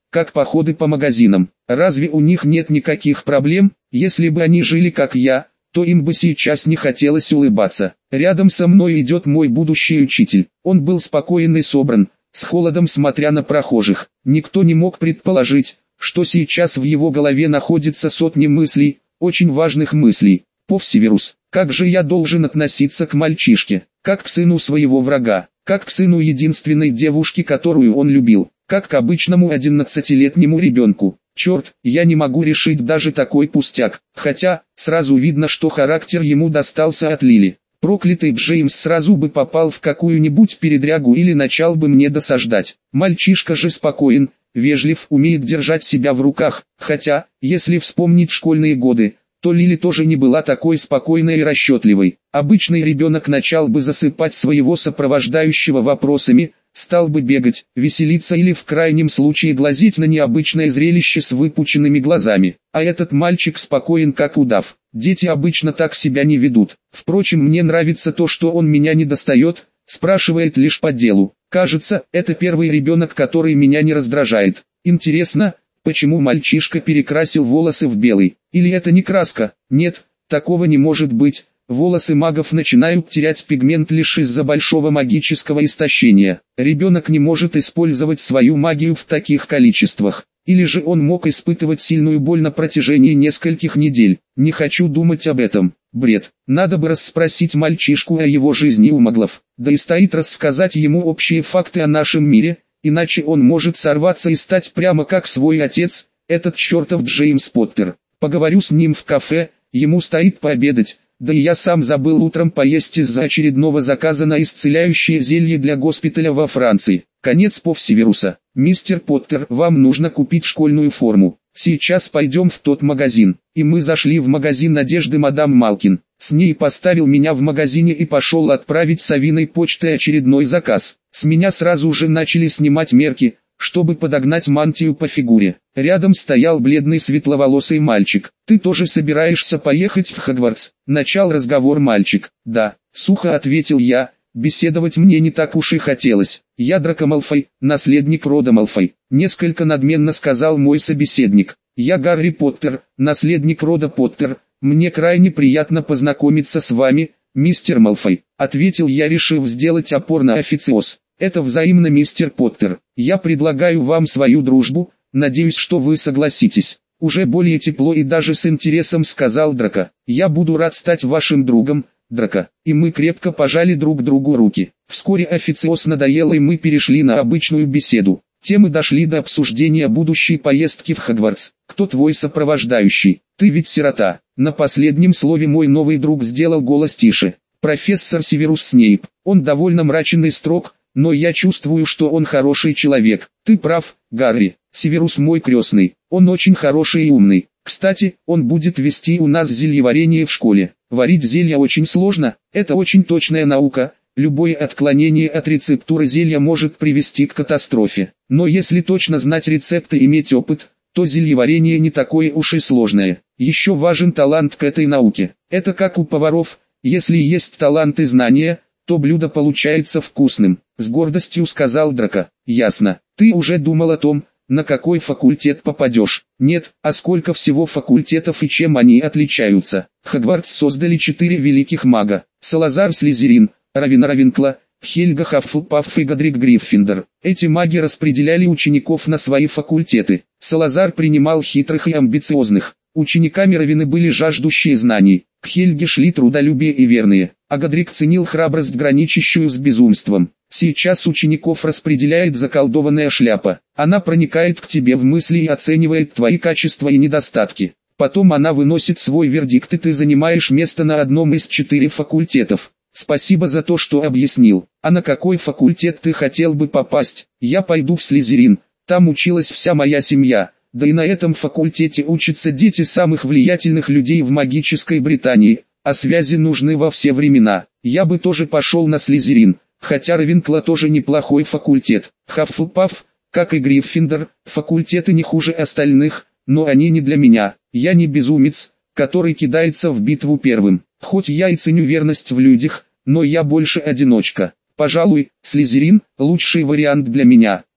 как походы по магазинам. Разве у них нет никаких проблем? Если бы они жили как я, то им бы сейчас не хотелось улыбаться. Рядом со мной идет мой будущий учитель. Он был спокоен и собран, с холодом смотря на прохожих. Никто не мог предположить, что сейчас в его голове находится сотни мыслей, очень важных мыслей. Повсеверус, как же я должен относиться к мальчишке, как к сыну своего врага, как к сыну единственной девушки, которую он любил, как к обычному 11-летнему ребенку. Черт, я не могу решить даже такой пустяк, хотя, сразу видно, что характер ему достался от Лили. Проклятый Джеймс сразу бы попал в какую-нибудь передрягу или начал бы мне досаждать. Мальчишка же спокоен, вежлив, умеет держать себя в руках, хотя, если вспомнить школьные годы, то Лили тоже не была такой спокойной и расчетливой. Обычный ребенок начал бы засыпать своего сопровождающего вопросами, стал бы бегать, веселиться или в крайнем случае глазеть на необычное зрелище с выпученными глазами. А этот мальчик спокоен как удав. Дети обычно так себя не ведут. Впрочем, мне нравится то, что он меня не достает, спрашивает лишь по делу. Кажется, это первый ребенок, который меня не раздражает. Интересно, почему мальчишка перекрасил волосы в белый? Или это не краска? Нет, такого не может быть. Волосы магов начинают терять пигмент лишь из-за большого магического истощения. Ребенок не может использовать свою магию в таких количествах. Или же он мог испытывать сильную боль на протяжении нескольких недель. Не хочу думать об этом. Бред. Надо бы расспросить мальчишку о его жизни у маглов. Да и стоит рассказать ему общие факты о нашем мире, иначе он может сорваться и стать прямо как свой отец, этот чертов Джеймс Поттер. Поговорю с ним в кафе, ему стоит пообедать. Да и я сам забыл утром поесть из-за очередного заказа на исцеляющее зелье для госпиталя во Франции. Конец Повсеверуса. Мистер Поттер, вам нужно купить школьную форму. Сейчас пойдем в тот магазин. И мы зашли в магазин одежды мадам Малкин. С ней поставил меня в магазине и пошел отправить Савиной почтой очередной заказ. С меня сразу же начали снимать мерки, чтобы подогнать мантию по фигуре. Рядом стоял бледный светловолосый мальчик. «Ты тоже собираешься поехать в Хогвартс?» Начал разговор мальчик. «Да», — сухо ответил я, беседовать мне не так уж и хотелось. «Я Драко Малфой, наследник рода Малфой», — несколько надменно сказал мой собеседник. «Я Гарри Поттер, наследник рода Поттер. Мне крайне приятно познакомиться с вами, мистер Малфой», — ответил я, решив сделать опор на официоз. «Это взаимно, мистер Поттер. Я предлагаю вам свою дружбу, надеюсь, что вы согласитесь». Уже более тепло и даже с интересом сказал Драко. «Я буду рад стать вашим другом, Драко». И мы крепко пожали друг другу руки. Вскоре официоз надоело, и мы перешли на обычную беседу. Темы дошли до обсуждения будущей поездки в Хогвартс. «Кто твой сопровождающий? Ты ведь сирота». На последнем слове мой новый друг сделал голос тише. «Профессор Северус Снейп. Он довольно мрачен и строг, но я чувствую, что он хороший человек». «Ты прав, Гарри. Северус мой крестный. Он очень хороший и умный. Кстати, он будет вести у нас зельеварение в школе. Варить зелья очень сложно, это очень точная наука. Любое отклонение от рецептуры зелья может привести к катастрофе. Но если точно знать рецепты и иметь опыт, то зельеварение не такое уж и сложное. Еще важен талант к этой науке. Это как у поваров, если есть талант и знания, то блюдо получается вкусным», — с гордостью сказал Драко. «Ясно. Ты уже думал о том, на какой факультет попадешь?» «Нет, а сколько всего факультетов и чем они отличаются?» Хогвартс создали 4 великих мага: Салазар Слизерин, Равена Равенкла, Хельга Хаффлпафф и Годрик Гриффиндор. Эти маги распределяли учеников на свои факультеты. Салазар принимал хитрых и амбициозных. Учениками Равены были жаждущие знаний. К Хельге шли трудолюбие и верные, а Годрик ценил храбрость, граничащую с безумством. Сейчас учеников распределяет заколдованная шляпа. Она проникает к тебе в мысли и оценивает твои качества и недостатки. Потом она выносит свой вердикт, и ты занимаешь место на одном из 4 факультетов. Спасибо за то, что объяснил. А на какой факультет ты хотел бы попасть? Я пойду в Слизерин. Там училась вся моя семья. Да и на этом факультете учатся дети самых влиятельных людей в магической Британии, а связи нужны во все времена. Я бы тоже пошел на Слизерин, хотя Равенкла тоже неплохой факультет. Хаффлпафф, как и Гриффиндор, факультеты не хуже остальных, но они не для меня. Я не безумец, который кидается в битву первым. Хоть я и ценю верность в людях, но я больше одиночка. Пожалуй, Слизерин – лучший вариант для меня.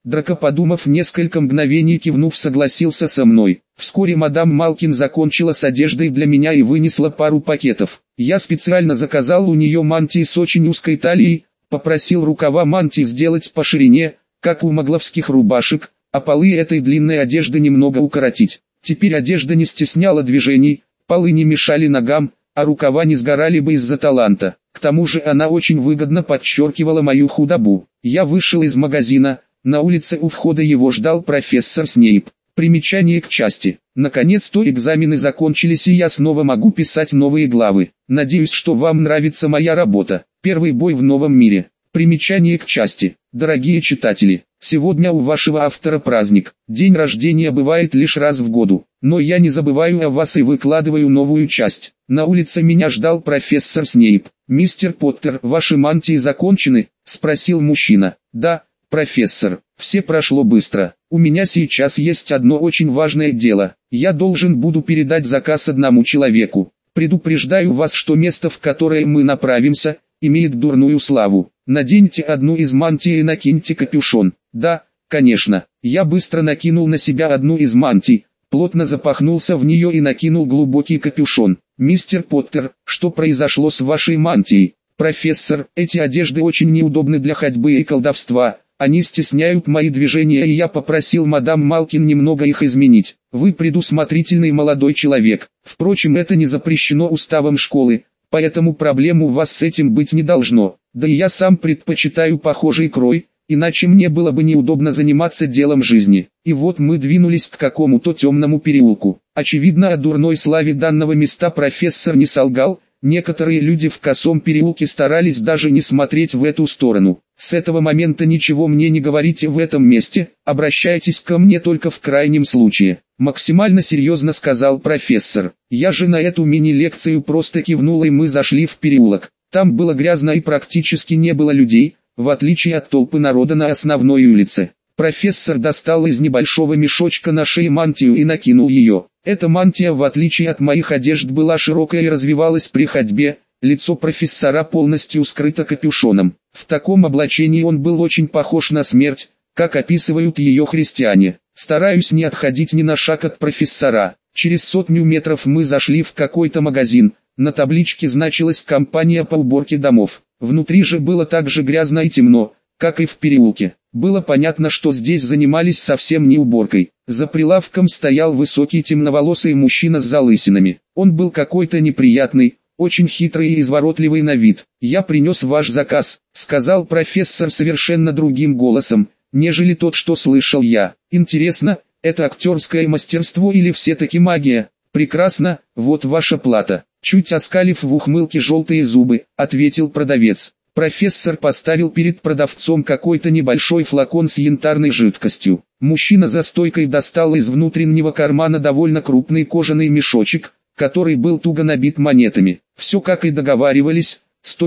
Драко, подумав несколько мгновений, кивнув, согласился со мной. Вскоре мадам Малкин закончила с одеждой для меня и вынесла пару пакетов. Я специально заказал у нее мантии с очень узкой талией, попросил рукава мантии сделать по ширине, как у могловских рубашек, а полы этой длинной одежды немного укоротить. Теперь одежда не стесняла движений, полы не мешали ногам, а рукава не сгорали бы из-за таланта. К тому же она очень выгодно подчеркивала мою худобу. Я вышел из магазина, на улице у входа его ждал профессор Снейп. Примечание к части. Наконец-то экзамены закончились, и я снова могу писать новые главы. Надеюсь, что вам нравится моя работа. Первый бой в новом мире. Примечание к части. Дорогие читатели, сегодня у вашего автора праздник. День рождения бывает лишь раз в году. Но я не забываю о вас и выкладываю новую часть. На улице меня ждал профессор Снейп. «Мистер Поттер, ваши мантии закончены?» – спросил мужчина. «Да, профессор, все прошло быстро. У меня сейчас есть одно очень важное дело. Я должен буду передать заказ одному человеку. Предупреждаю вас, что место, в которое мы направимся, имеет дурную славу. Наденьте одну из мантий и накиньте капюшон». «Да, конечно». Я быстро накинул на себя одну из мантий, плотно запахнулся в нее и накинул глубокий капюшон. «Мистер Поттер, что произошло с вашей мантией?» «Профессор, эти одежды очень неудобны для ходьбы и колдовства. Они стесняют мои движения, и я попросил мадам Малкин немного их изменить. Вы предусмотрительный молодой человек. Впрочем, это не запрещено уставом школы, поэтому проблем у вас с этим быть не должно. Да и я сам предпочитаю похожий крой, иначе мне было бы неудобно заниматься делом жизни». И вот мы двинулись к какому-то темному переулку. Очевидно, о дурной славе данного места профессор не солгал. Некоторые люди в косом переулке старались даже не смотреть в эту сторону. «С этого момента ничего мне не говорите в этом месте, обращайтесь ко мне только в крайнем случае», — максимально серьезно сказал профессор. Я же на эту мини-лекцию просто кивнул, и мы зашли в переулок. Там было грязно и практически не было людей, в отличие от толпы народа на основной улице. Профессор достал из небольшого мешочка на шее мантию и накинул ее. Эта мантия, в отличие от моих одежд, была широкая и развивалась при ходьбе. Лицо профессора полностью скрыто капюшоном. В таком облачении он был очень похож на смерть, как описывают ее христиане. Стараюсь не отходить ни на шаг от профессора. Через 100 метров мы зашли в какой-то магазин. На табличке значилась «Компания по уборке домов». Внутри же было так же грязно и темно, как и в переулке. Было понятно, что здесь занимались совсем не уборкой. За прилавком стоял высокий темноволосый мужчина с залысинами. Он был какой-то неприятный, очень хитрый и изворотливый на вид. «Я принес ваш заказ», — сказал профессор совершенно другим голосом, нежели тот, что слышал я. «Интересно, это актерское мастерство или все-таки магия? Прекрасно, вот ваша плата». Чуть оскалив в ухмылке желтые зубы, ответил продавец. Профессор поставил перед продавцом какой-то небольшой флакон с янтарной жидкостью. Мужчина за стойкой достал из внутреннего кармана довольно крупный кожаный мешочек, который был туго набит монетами. Все как и договаривались,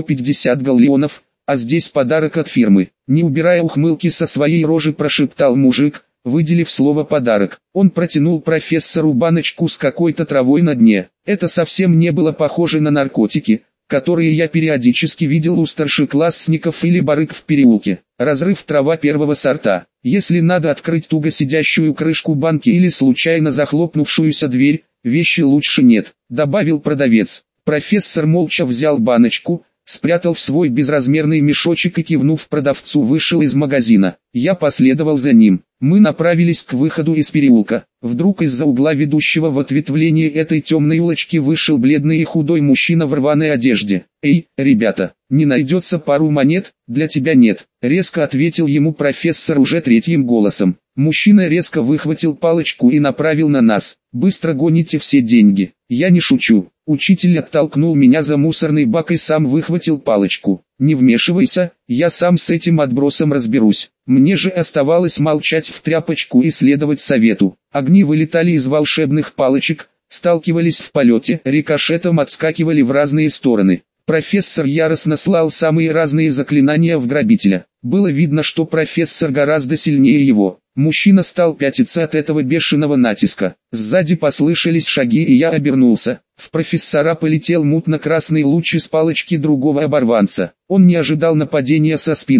150 галлеонов, а здесь подарок от фирмы. Не убирая ухмылки со своей рожи, прошептал мужик, выделив слово «подарок». Он протянул профессору баночку с какой-то травой на дне. Это совсем не было похоже на наркотики, которые я периодически видел у старшеклассников или барыг в переулке. Разрыв, трава первого сорта. Если надо открыть туго сидящую крышку банки или случайно захлопнувшуюся дверь, вещи лучше нет, добавил продавец. Профессор молча взял баночку, спрятал в свой безразмерный мешочек и, кивнув продавцу, вышел из магазина. Я последовал за ним. Мы направились к выходу из переулка. Вдруг из-за угла ведущего в ответвление этой темной улочки вышел бледный и худой мужчина в рваной одежде. «Эй, ребята, не найдется пару монет? Для тебя нет», — резко ответил ему профессор уже третьим голосом. Мужчина резко выхватил палочку и направил на нас. «Быстро гоните все деньги». «Я не шучу». Учитель оттолкнул меня за мусорный бак и сам выхватил палочку. «Не вмешивайся, я сам с этим отбросом разберусь». Мне же оставалось молчать в тряпочку и следовать совету. Огни вылетали из волшебных палочек, сталкивались в полете, рикошетом отскакивали в разные стороны. Профессор яростно слал самые разные заклинания в грабителя. Было видно, что профессор гораздо сильнее его. Мужчина стал пятиться от этого бешеного натиска. Сзади послышались шаги, и я обернулся. В профессора полетел мутно-красный луч из палочки другого оборванца. Он не ожидал нападения со спины,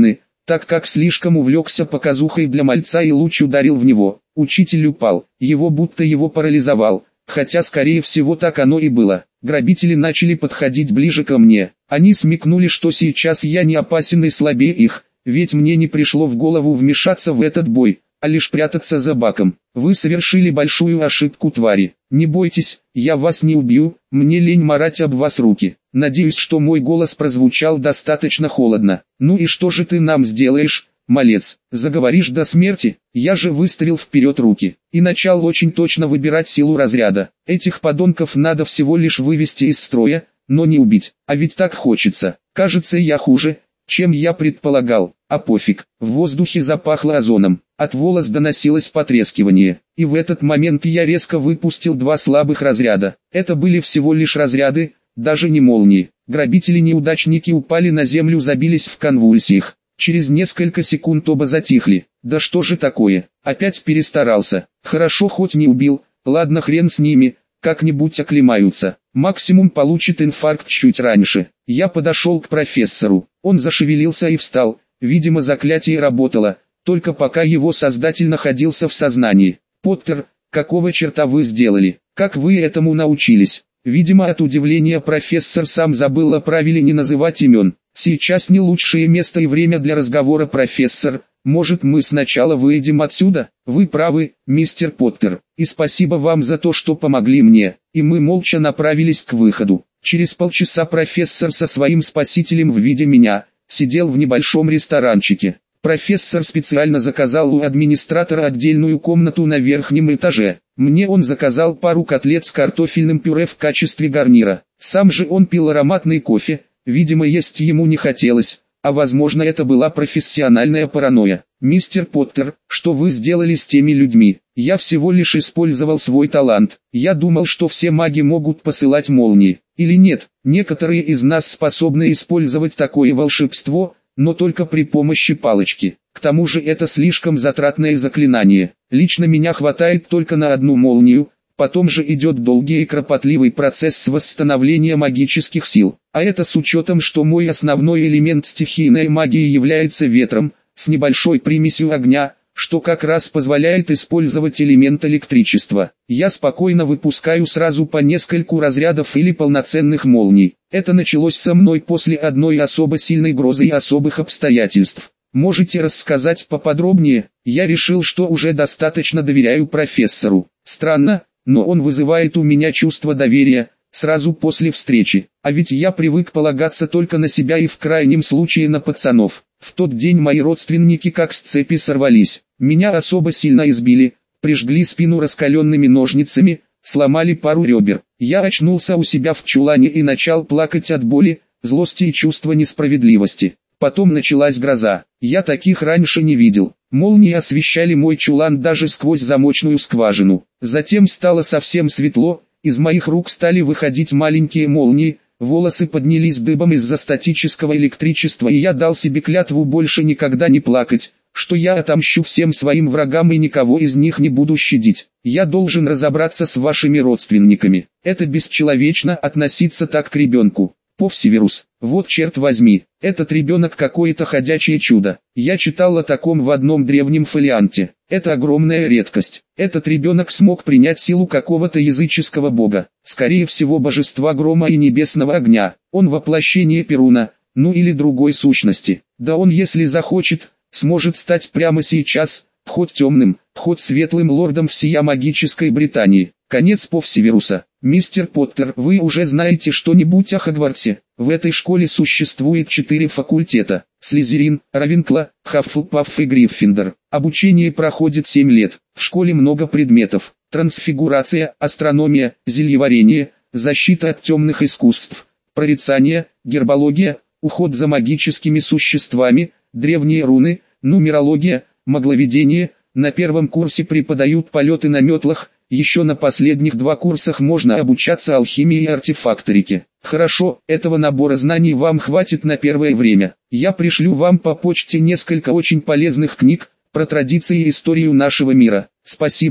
так как слишком увлекся показухой для мальца и луч ударил в него. Учитель упал, будто его парализовал, хотя скорее всего так оно и было. Грабители начали подходить ближе ко мне. Они смекнули, что сейчас я не опасен и слабее их, ведь мне не пришло в голову вмешаться в этот бой, а лишь прятаться за баком. Вы совершили большую ошибку, твари. Не бойтесь, я вас не убью, мне лень марать об вас руки. Надеюсь, что мой голос прозвучал достаточно холодно. Ну и что же ты нам сделаешь, малец? Заговоришь до смерти? Я же выставил вперед руки и начал очень точно выбирать силу разряда. Этих подонков надо всего лишь вывести из строя, но не убить. А ведь так хочется. Кажется, я хуже, чем я предполагал. А пофиг. В воздухе запахло озоном. От волос доносилось потрескивание. И в этот момент я резко выпустил два слабых разряда. Это были всего лишь разряды, даже не молнии. Грабители-неудачники упали на землю, забились в конвульсиях. Через несколько секунд оба затихли. Да что же такое? Опять перестарался. Хорошо хоть не убил. Ладно, хрен с ними, как-нибудь оклемаются. Максимум получит инфаркт чуть раньше. Я подошел к профессору. Он зашевелился и встал. Видимо, заклятие работало, только пока его создатель находился в сознании. Поттер, какого черта вы сделали? Как вы этому научились? Видимо, от удивления профессор сам забыл о правиле не называть имен. Сейчас не лучшее место и время для разговора, профессор. Может, мы сначала выйдем отсюда? Вы правы, мистер Поттер. И спасибо вам за то, что помогли мне. И мы молча направились к выходу. Через полчаса профессор со своим спасителем в виде меня сидел в небольшом ресторанчике. Профессор специально заказал у администратора отдельную комнату на верхнем этаже. Мне он заказал пару котлет с картофельным пюре в качестве гарнира. Сам же он пил ароматный кофе, видимо, есть ему не хотелось, а возможно, это была профессиональная паранойя. «Мистер Поттер, что вы сделали с теми людьми? Я всего лишь использовал свой талант. Я думал, что все маги могут посылать молнии. Или нет, некоторые из нас способны использовать такое волшебство, но только при помощи палочки. К тому же это слишком затратное заклинание. Лично меня хватает только на одну молнию, потом же идет долгий и кропотливый процесс восстановления магических сил. А это с учетом, что мой основной элемент стихийной магии является ветром, с небольшой примесью огня, что как раз позволяет использовать элемент электричества. Я спокойно выпускаю сразу по нескольку разрядов или полноценных молний. Это началось со мной после одной особо сильной грозы и особых обстоятельств. Можете рассказать поподробнее? Я решил, что уже достаточно доверяю профессору. Странно, но он вызывает у меня чувство доверия сразу после встречи. А ведь я привык полагаться только на себя и в крайнем случае на пацанов. В тот день мои родственники как с цепи сорвались. Меня особо сильно избили, прижгли спину раскаленными ножницами, сломали пару ребер. Я очнулся у себя в чулане и начал плакать от боли, злости и чувства несправедливости. Потом началась гроза. Я таких раньше не видел. Молнии освещали мой чулан даже сквозь замочную скважину. Затем стало совсем светло, из моих рук стали выходить маленькие молнии, волосы поднялись дыбом из-за статического электричества, и я дал себе клятву больше никогда не плакать, что я отомщу всем своим врагам и никого из них не буду щадить. Я должен разобраться с вашими родственниками. Это бесчеловечно относиться так к ребенку. Повсеверус, вот черт возьми, этот ребенок какое-то ходячее чудо. Я читал о таком в одном древнем фолианте. Это огромная редкость. Этот ребенок смог принять силу какого-то языческого бога, скорее всего божества грома и небесного огня. Он воплощение Перуна, ну или другой сущности. Да он, если захочет, сможет стать прямо сейчас, хоть темным, хоть светлым лордом всея магической Британии. Конец Повсеверуса. Мистер Поттер, вы уже знаете что-нибудь о Хогвартсе? В этой школе существует 4 факультета: Слизерин, Равенкла, Хаффлпафф и Гриффиндор. Обучение проходит 7 лет. В школе много предметов: трансфигурация, астрономия, зельеварение, защита от темных искусств, прорицание, гербология, уход за магическими существами, древние руны, нумерология, магловедение. На первом курсе преподают полеты на метлах. Еще на последних 2 курсах можно обучаться алхимии и артефакторике. Хорошо, этого набора знаний вам хватит на первое время. Я пришлю вам по почте несколько очень полезных книг про традиции и историю нашего мира. Спасибо,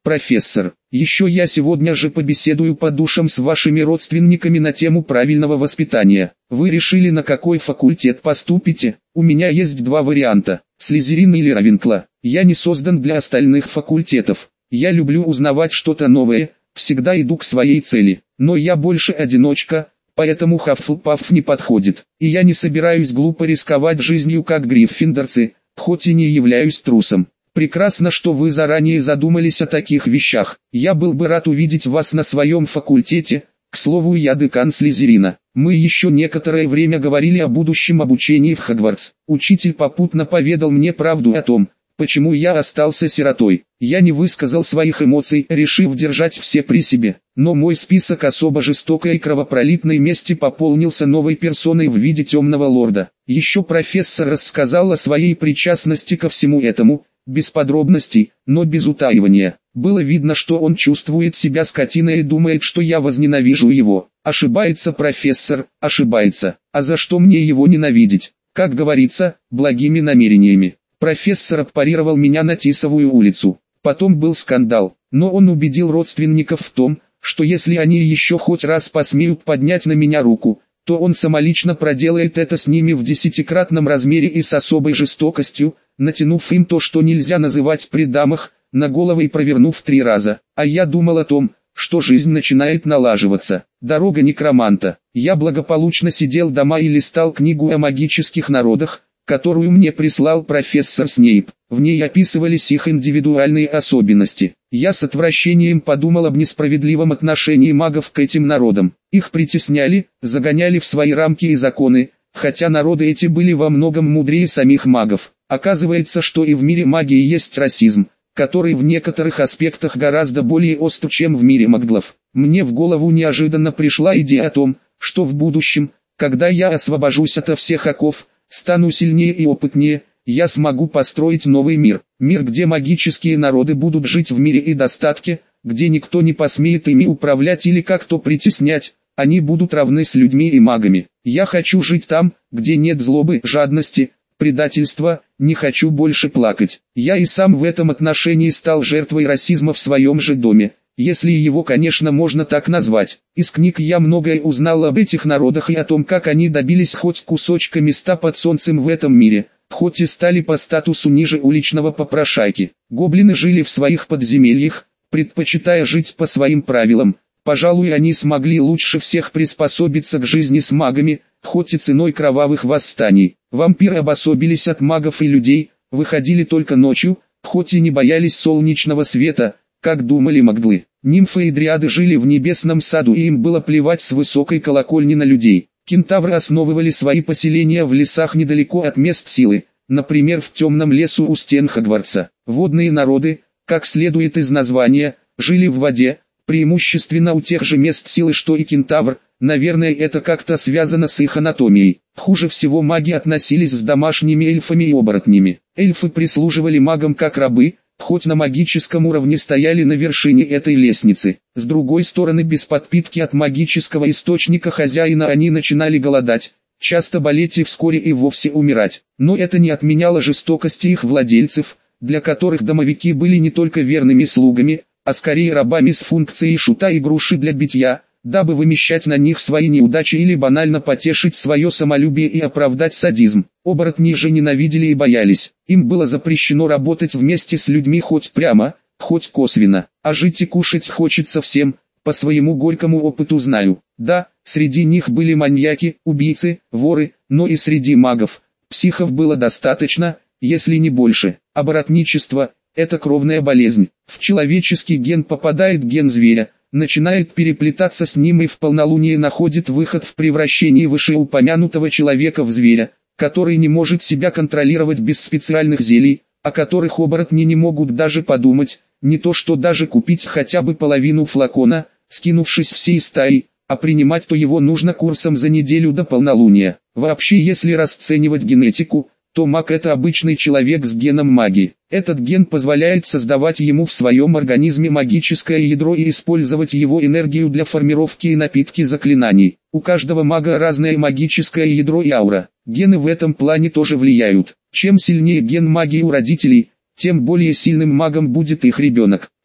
профессор. Еще я сегодня же побеседую по душам с вашими родственниками на тему правильного воспитания. Вы решили, на какой факультет поступите? У меня есть два варианта: Слизерин или Равенкла. Я не создан для остальных факультетов. Я люблю узнавать что-то новое, всегда иду к своей цели. Но я больше одиночка, поэтому Хаффлпафф не подходит. И я не собираюсь глупо рисковать жизнью как гриффиндорцы, хоть и не являюсь трусом. Прекрасно, что вы заранее задумались о таких вещах. Я был бы рад увидеть вас на своем факультете. К слову, я декан Слизерина. Мы еще некоторое время говорили о будущем обучении в Хогвартс. Учитель попутно поведал мне правду о том, почему я остался сиротой. Я не высказал своих эмоций, решив держать все при себе. Но мой список особо жестокой и кровопролитной мести пополнился новой персоной в виде темного лорда. Еще профессор рассказал о своей причастности ко всему этому, без подробностей, но без утаивания. Было видно, что он чувствует себя скотиной и думает, что я возненавижу его. Ошибается профессор, ошибается. А за что мне его ненавидеть? Как говорится, благими намерениями. Профессор отпарировал меня на Тисовую улицу. Потом был скандал, но он убедил родственников в том, что если они еще хоть раз посмеют поднять на меня руку, то он самолично проделает это с ними в 10-кратном размере и с особой жестокостью, натянув им то, что нельзя называть при дамах, на головы и провернув 3 раза. А я думал о том, что жизнь начинает налаживаться. Дорога некроманта. Я благополучно сидел дома и листал книгу о магических народах, которую мне прислал профессор Снейп. В ней описывались их индивидуальные особенности. Я с отвращением подумал об несправедливом отношении магов к этим народам. Их притесняли, загоняли в свои рамки и законы, хотя народы эти были во многом мудрее самих магов. Оказывается, что и в мире магии есть расизм, который в некоторых аспектах гораздо более остр, чем в мире маглов. Мне в голову неожиданно пришла идея о том, что в будущем, когда я освобожусь ото всех оков, стану сильнее и опытнее, я смогу построить новый мир. Мир, где магические народы будут жить в мире и достатке, где никто не посмеет ими управлять или как-то притеснять, они будут равны с людьми и магами. Я хочу жить там, где нет злобы, жадности, предательства, не хочу больше плакать. Я и сам в этом отношении стал жертвой расизма в своем же доме, если его, конечно, можно так назвать. Из книг я многое узнал об этих народах и о том, как они добились хоть кусочка места под солнцем в этом мире, хоть и стали по статусу ниже уличного попрошайки. Гоблины жили в своих подземельях, предпочитая жить по своим правилам. Пожалуй, они смогли лучше всех приспособиться к жизни с магами, хоть и ценой кровавых восстаний. Вампиры обособились от магов и людей, выходили только ночью, хоть и не боялись солнечного света, как думали маглы. Нимфы и дриады жили в небесном саду, и им было плевать с высокой колокольни на людей. Кентавры основывали свои поселения в лесах недалеко от мест силы, например в темном лесу у стен Хогвартса. Водные народы, как следует из названия, жили в воде, преимущественно у тех же мест силы, что и кентавр. Наверное, это как-то связано с их анатомией. Хуже всего маги относились с домашними эльфами и оборотнями. Эльфы прислуживали магам как рабы, хоть на магическом уровне стояли на вершине этой лестницы. С другой стороны, без подпитки от магического источника хозяина они начинали голодать, часто болеть и вскоре и вовсе умирать. Но это не отменяло жестокости их владельцев, для которых домовики были не только верными слугами, а скорее рабами с функцией шута и груши для битья, дабы вымещать на них свои неудачи или банально потешить свое самолюбие и оправдать садизм. Оборотни же ненавидели и боялись. Им было запрещено работать вместе с людьми хоть прямо, хоть косвенно. А жить и кушать хочется всем, по своему горькому опыту знаю. Да, среди них были маньяки, убийцы, воры, но и среди магов психов было достаточно, если не больше. Оборотничество – это кровная болезнь. В человеческий ген попадает ген зверя, начинает переплетаться с ним и в полнолуние находит выход в превращении вышеупомянутого человека в зверя, который не может себя контролировать без специальных зелий, о которых оборотни не могут даже подумать, не то что даже купить хотя бы половину флакона, скинувшись всей стаей, а принимать то его нужно курсом за неделю до полнолуния. Вообще, если расценивать генетику, то маг – это обычный человек с геном магии. Этот ген позволяет создавать ему в своем организме магическое ядро и использовать его энергию для формировки и напитки заклинаний. У каждого мага разное магическое ядро и аура. Гены в этом плане тоже влияют. Чем сильнее ген магии у родителей, тем более сильным магом будет их ребенок.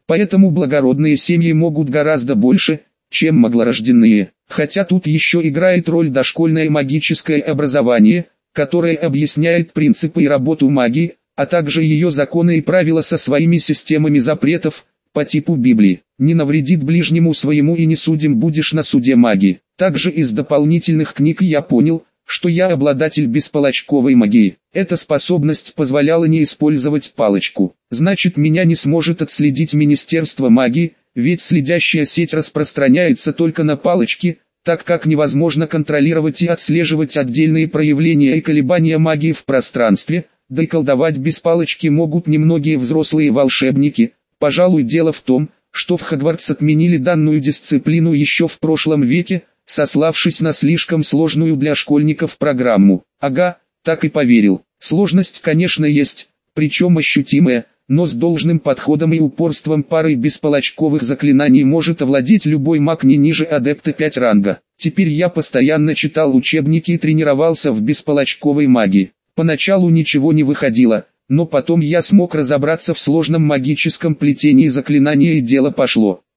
Поэтому благородные семьи могут гораздо больше, чем маглорожденные. Хотя тут еще играет роль дошкольное магическое образование, которое объясняет принципы и работу магии, а также ее законы и правила со своими системами запретов, по типу Библии. Не навредит ближнему своему и не судим будешь на суде магии. Также из дополнительных книг я понял, что я обладатель беспалочковой магии. Эта способность позволяла не использовать палочку. Значит, меня не сможет отследить Министерство магии, ведь следящая сеть распространяется только на палочки, так как невозможно контролировать и отслеживать отдельные проявления и колебания магии в пространстве, да и колдовать без палочки могут немногие взрослые волшебники. Пожалуй, дело в том, что в Хогвартс отменили данную дисциплину еще в прошлом веке, сославшись на слишком сложную для школьников программу. Ага, так и поверил. Сложность, конечно, есть, причем ощутимая, но с должным подходом и упорством парой беспалочковых заклинаний может овладеть любой маг не ниже адепта 5 ранга. Теперь я постоянно читал учебники и тренировался в беспалочковой магии. Поначалу ничего не выходило, но потом я смог разобраться в сложном магическом плетении заклинания и дело пошло.